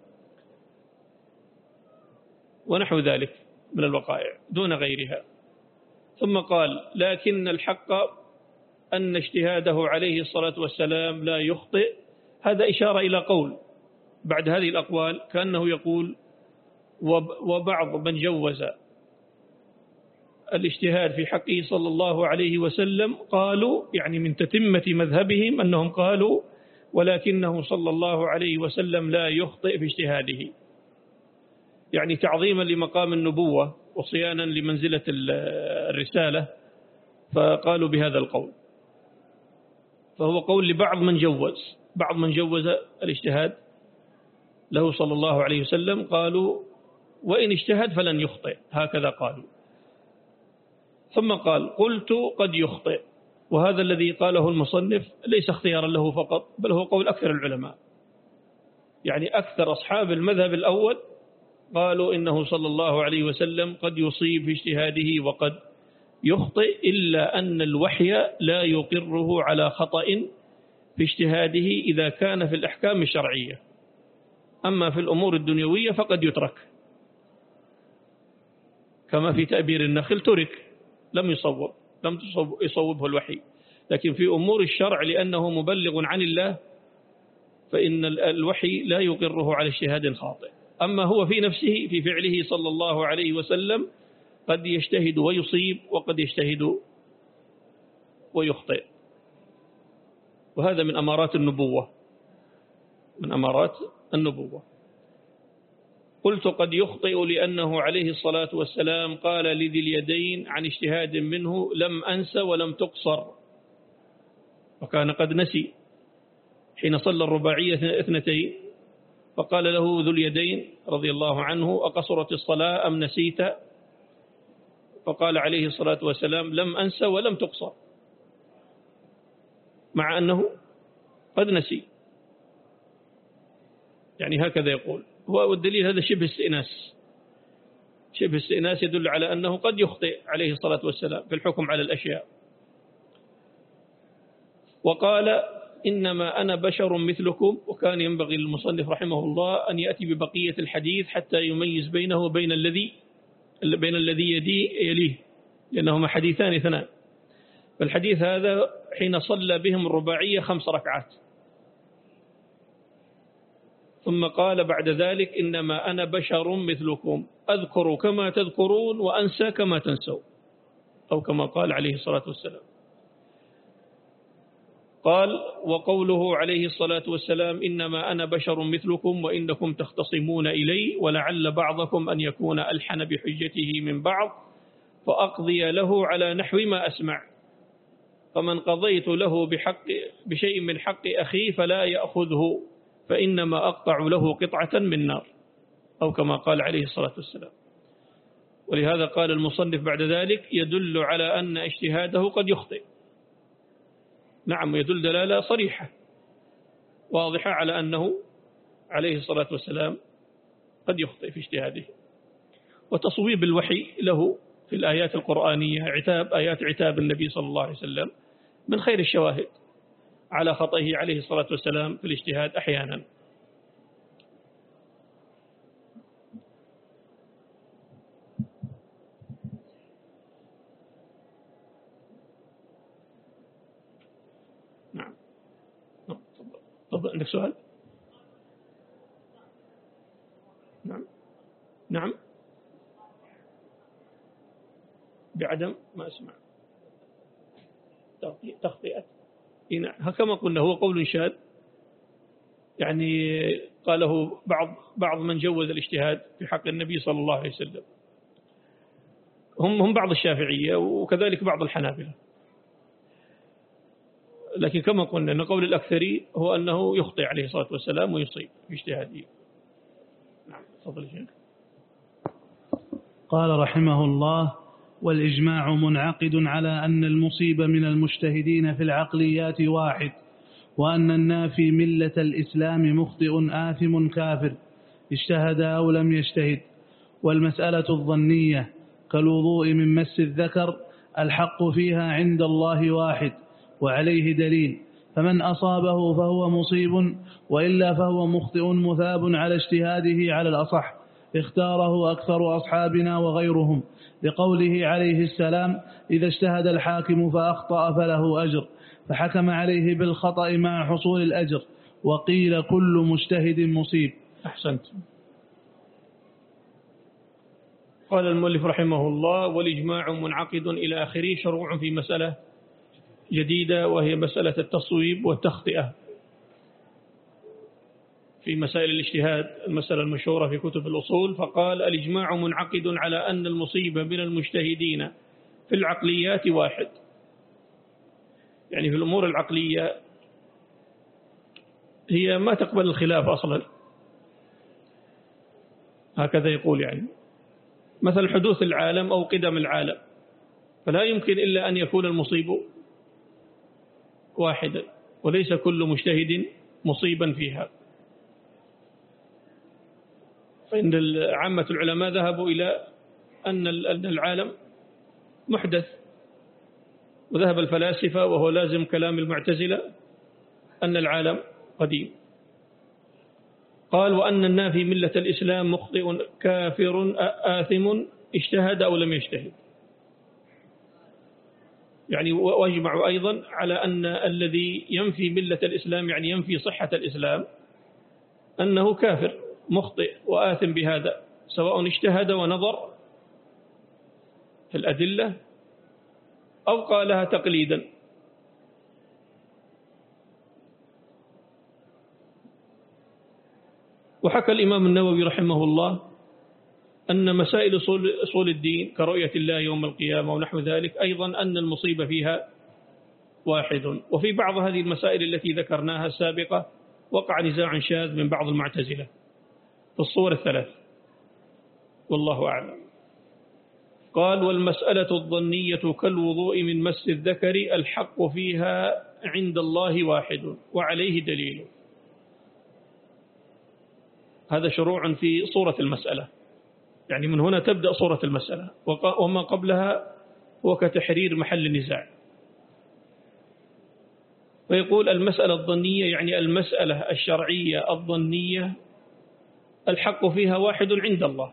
ونحو ذلك من الوقائع دون غيرها. ثم قال لكن الحق أن اجتهاده عليه الصلاة والسلام لا يخطئ. هذا إشارة إلى قول بعد هذه الأقوال، كأنه يقول وبعض من جوز الاجتهاد في حقه صلى الله عليه وسلم قالوا، يعني من تتمة مذهبهم أنهم قالوا ولكنه صلى الله عليه وسلم لا يخطئ في اجتهاده، يعني تعظيما لمقام النبوة وصيانا لمنزلة الرسالة، فقالوا بهذا القول. فهو قول لبعض من جوز، بعض من جوز الاجتهاد له صلى الله عليه وسلم، قالوا وإن اجتهد فلن يخطئ، هكذا قالوا. ثم قال قلت قد يخطئ، وهذا الذي قاله المصنف ليس اختيارا له فقط، بل هو قول أكثر العلماء، يعني أكثر أصحاب المذهب الأول قالوا إنه صلى الله عليه وسلم قد يصيب في اجتهاده وقد يخطئ، إلا أن الوحي لا يقره على خطأ في اجتهاده إذا كان في الأحكام الشرعية، أما في الأمور الدنيوية فقد يترك، كما في تأبير النخل ترك لم يصوب لم يصوبه الوحي، لكن في أمور الشرع لأنه مبلغ عن الله فإن الوحي لا يقره على اجتهاد خاطئ. أما هو في نفسه في فعله صلى الله عليه وسلم قد يجتهد ويصيب وقد يجتهد ويخطئ، وهذا من أمارات النبوة، من أمارات النبوة. قلت قد يخطئ لأنه عليه الصلاة والسلام قال لذي اليدين عن اجتهاد منه لم أنس ولم تقصر، وكان قد نسي حين صلى الرباعية اثنتين، فقال له ذو اليدين رضي الله عنه أقصرت الصلاة أم نسيت؟ فقال عليه الصلاة والسلام لم أنس ولم تقصر، مع أنه قد نسي، يعني هكذا يقول. والدليل هذا شبه استئناس، شبه استئناس يدل على أنه قد يخطئ عليه الصلاة والسلام في الحكم على الأشياء. وقال إنما أنا بشر مثلكم، وكان ينبغي للمصنف رحمه الله أن يأتي ببقية الحديث حتى يميز بينه وبين الذي بين الذي يليه، لأنهما حديثان اثنان. فالحديث هذا حين صلى بهم الرباعية خمس ركعات، ثم قال بعد ذلك إنما أنا بشر مثلكم أذكر كما تذكرون وأنسى كما تنسوا، أو كما قال عليه الصلاة والسلام. قال وقوله عليه الصلاة والسلام إنما أنا بشر مثلكم وإنكم تختصمون إلي ولعل بعضكم أن يكون ألحن بحجته من بعض فأقضي له على نحو ما أسمع، فمن قضيت له بحق بشيء من حق أخيه فلا يأخذه فإنما أقطع له قطعة من نار، أو كما قال عليه الصلاة والسلام. ولهذا قال المصنف بعد ذلك يدل على أن اجتهاده قد يخطئ. نعم، يدل دلالة صريحة واضحة على أنه عليه الصلاة والسلام قد يخطئ في اجتهاده. وتصويب الوحي له في الآيات القرآنية عتاب آيات عتاب النبي صلى الله عليه وسلم من خير الشواهد على خطئه عليه الصلاة والسلام في الاجتهاد أحيانا. نعم، تفضل، عندك سؤال؟ نعم نعم بعدم ما أسمع تخطئة. نعم كما قلنا هو قول شاذ، يعني قاله بعض بعض من جوز الاجتهاد في حق النبي صلى الله عليه وسلم، هم هم بعض الشافعية وكذلك بعض الحنابلة، لكن كما قلنا أن قول الأكثري هو أنه يخطئ عليه الصلاة والسلام ويصيب في اجتهاده. نعم تفضل يا شيخ. قال رحمه الله: والإجماع منعقد على أن المصيب من المجتهدين في العقليات واحد، وأن النافي ملة الإسلام مخطئ آثم كافر اجتهد أو لم يجتهد. والمسألة الظنية كالوضوء من مس الذكر الحق فيها عند الله واحد وعليه دليل، فمن أصابه فهو مصيب، وإلا فهو مخطئ مثاب على اجتهاده على الأصح، اختاره أكثر أصحابنا وغيرهم، لقوله عليه السلام: إذا اجتهد الحاكم فأخطأ فله أجر، فحكم عليه بالخطأ مع حصول الأجر. وقيل كل مجتهد مصيب. أحسنت. قال المؤلف رحمه الله: والإجماع منعقد إلى آخره، شروع في مسألة جديدة وهي مسألة التصويب والتخطئة في مسائل الاجتهاد، المسألة المشهورة في كتب الأصول. فقال: الإجماع منعقد على أن المصيب من المجتهدين في العقليات واحد، يعني في الأمور العقلية هي ما تقبل الخلاف أصلا، هكذا يقول، يعني مثل حدوث العالم أو قدم العالم، فلا يمكن إلا أن يكون المصيب واحدا، وليس كل مجتهد مصيبا فيها. فإن عامة العلماء ذهبوا إلى أن العالم محدث، وذهب الفلاسفة وهو لازم كلام المعتزلة أن العالم قديم. قال: وأن النافي ملة الإسلام مخطئ كافر آثم اجتهد أو لم يجتهد. يعني واجمع أيضا على أن الذي ينفي ملة الإسلام، يعني ينفي صحة الإسلام، أنه كافر مخطئ وآثم بهذا، سواء اجتهد ونظر في الأدلة أو قالها تقليدا. وحكى الإمام النووي رحمه الله أن مسائل أصول الدين كرؤية الله يوم القيامة ونحو ذلك أيضا أن المصيبة فيها واحد. وفي بعض هذه المسائل التي ذكرناها السابقة وقع نزاع شاذ من بعض المعتزلة في الصور الثلاث، والله أعلم. قال: والمسألة الظنية كالوضوء من مس الذكر الحق فيها عند الله واحد وعليه دليل. هذا شروع في صورة المسألة، يعني من هنا تبدأ صورة المسألة، وما قبلها هو كتحرير محل النزاع. ويقول: المسألة الظنية يعني المسألة الشرعية الظنية الحق فيها واحد عند الله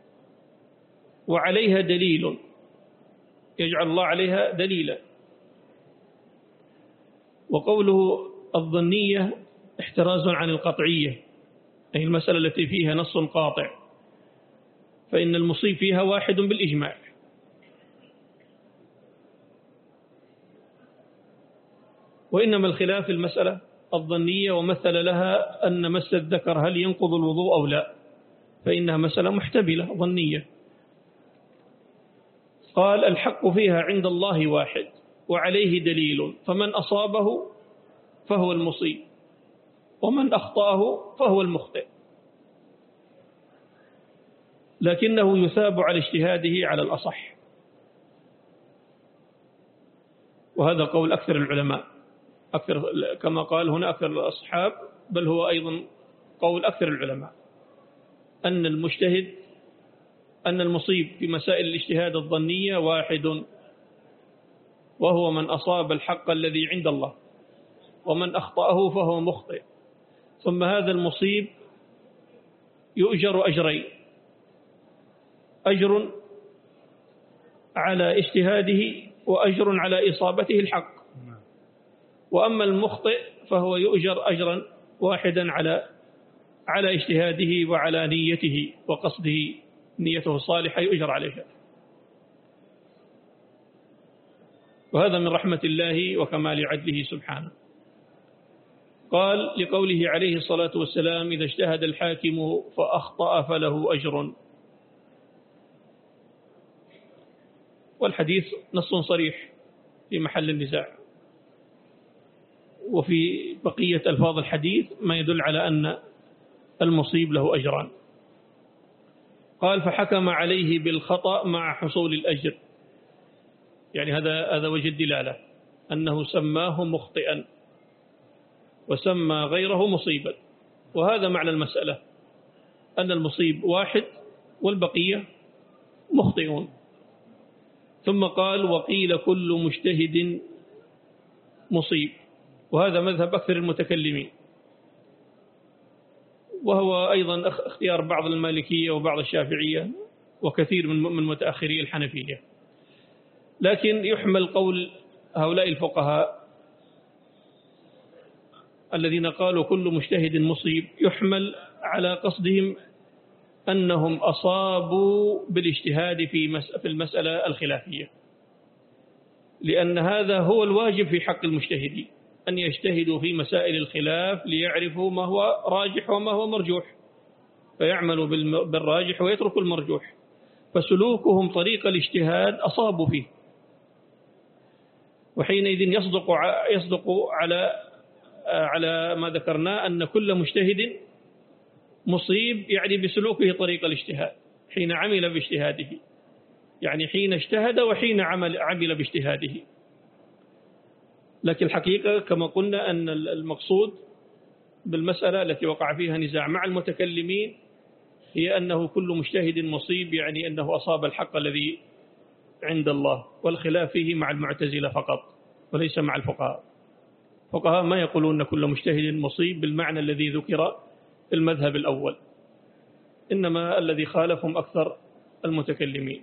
وعليها دليل، يجعل الله عليها دليلا. وقوله الظنية احتراز عن القطعية، أي المسألة التي فيها نص قاطع، فإن المصيب فيها واحد بالإجماع. وإنما الخلاف في المسألة الظنية، ومثل لها أن مس الذكر هل ينقض الوضوء أو لا، فإنها مسألة محتملة ظنية. قال: الحق فيها عند الله واحد وعليه دليل، فمن أصابه فهو المصيب، ومن أخطأه فهو المخطئ، لكنه يثاب على اجتهاده على الأصح. وهذا قول أكثر العلماء، أكثر كما قال هنا أكثر الأصحاب، بل هو أيضا قول أكثر العلماء، أن المجتهد أن المصيب في مسائل الاجتهاد الظنية واحد، وهو من أصاب الحق الذي عند الله، ومن أخطأه فهو مخطئ. ثم هذا المصيب يؤجر أجرين: أجر على اجتهاده وأجر على إصابته الحق. وأما المخطئ فهو يؤجر أجرا واحدا على على اجتهاده وعلى نيته وقصده، نيته الصالحة يؤجر عليها. وهذا من رحمة الله وكمال عدله سبحانه. قال لقوله عليه الصلاة والسلام: إذا اجتهد الحاكم فأخطأ فله أجر. والحديث نص صريح في محل النزاع، وفي بقية ألفاظ الحديث ما يدل على أن المصيب له أجران. قال: فحكم عليه بالخطأ مع حصول الأجر، يعني هذا هذا وجه الدلالة، أنه سماه مخطئا وسمى غيره مصيبا. وهذا معنى المسألة، أن المصيب واحد والبقية مخطئون. ثم قال: وقيل كل مجتهد مصيب، وهذا مذهب أكثر المتكلمين، وهو أيضا اختيار بعض المالكية وبعض الشافعية وكثير من متأخري الحنفية. لكن يحمل قول هؤلاء الفقهاء الذين قالوا كل مجتهد مصيب، يحمل على قصدهم أنهم أصابوا بالاجتهاد في في المسألة الخلافية، لأن هذا هو الواجب في حق المجتهدين، أن يجتهدوا في مسائل الخلاف ليعرفوا ما هو راجح وما هو مرجوح، فيعملوا بالراجح ويتركوا المرجوح. فسلوكهم طريق الاجتهاد أصابوا فيه، وحينئذ يصدق يصدق على على ما ذكرنا أن كل مجتهد مصيب، يعني بسلوكه طريق الاجتهاد حين عمل باجتهاده، يعني حين اجتهد وحين عمل عمل باجتهاده. لكن الحقيقة كما قلنا أن المقصود بالمسألة التي وقع فيها نزاع مع المتكلمين هي أنه كل مجتهد مصيب، يعني أنه أصاب الحق الذي عند الله، والخلاف فيه مع المعتزلة فقط وليس مع الفقهاء. الفقهاء ما يقولون كل مجتهد مصيب بالمعنى الذي ذكر في المذهب الأول، إنما الذي خالفهم أكثر المتكلمين.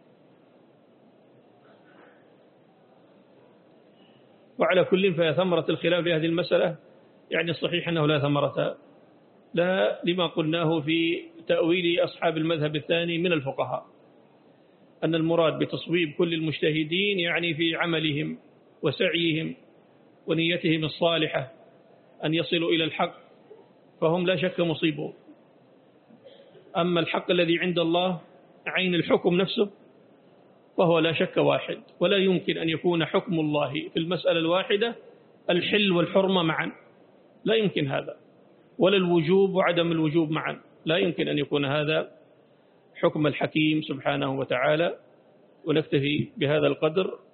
وعلى كل فهي ثمرة الخلاف في هذه المسألة، يعني الصحيح أنه لا ثمرة لا لما قلناه في تأويل أصحاب المذهب الثاني من الفقهاء، أن المراد بتصويب كل المجتهدين يعني في عملهم وسعيهم ونيتهم الصالحة أن يصلوا إلى الحق، فهم لا شك مصيبون. أما الحق الذي عند الله عين الحكم نفسه فهو لا شك واحد، ولا يمكن أن يكون حكم الله في المسألة الواحدة الحل والحرمة معا، لا يمكن هذا، ولا الوجوب وعدم الوجوب معا، لا يمكن أن يكون هذا حكم الحكيم سبحانه وتعالى. ونكتفي بهذا القدر.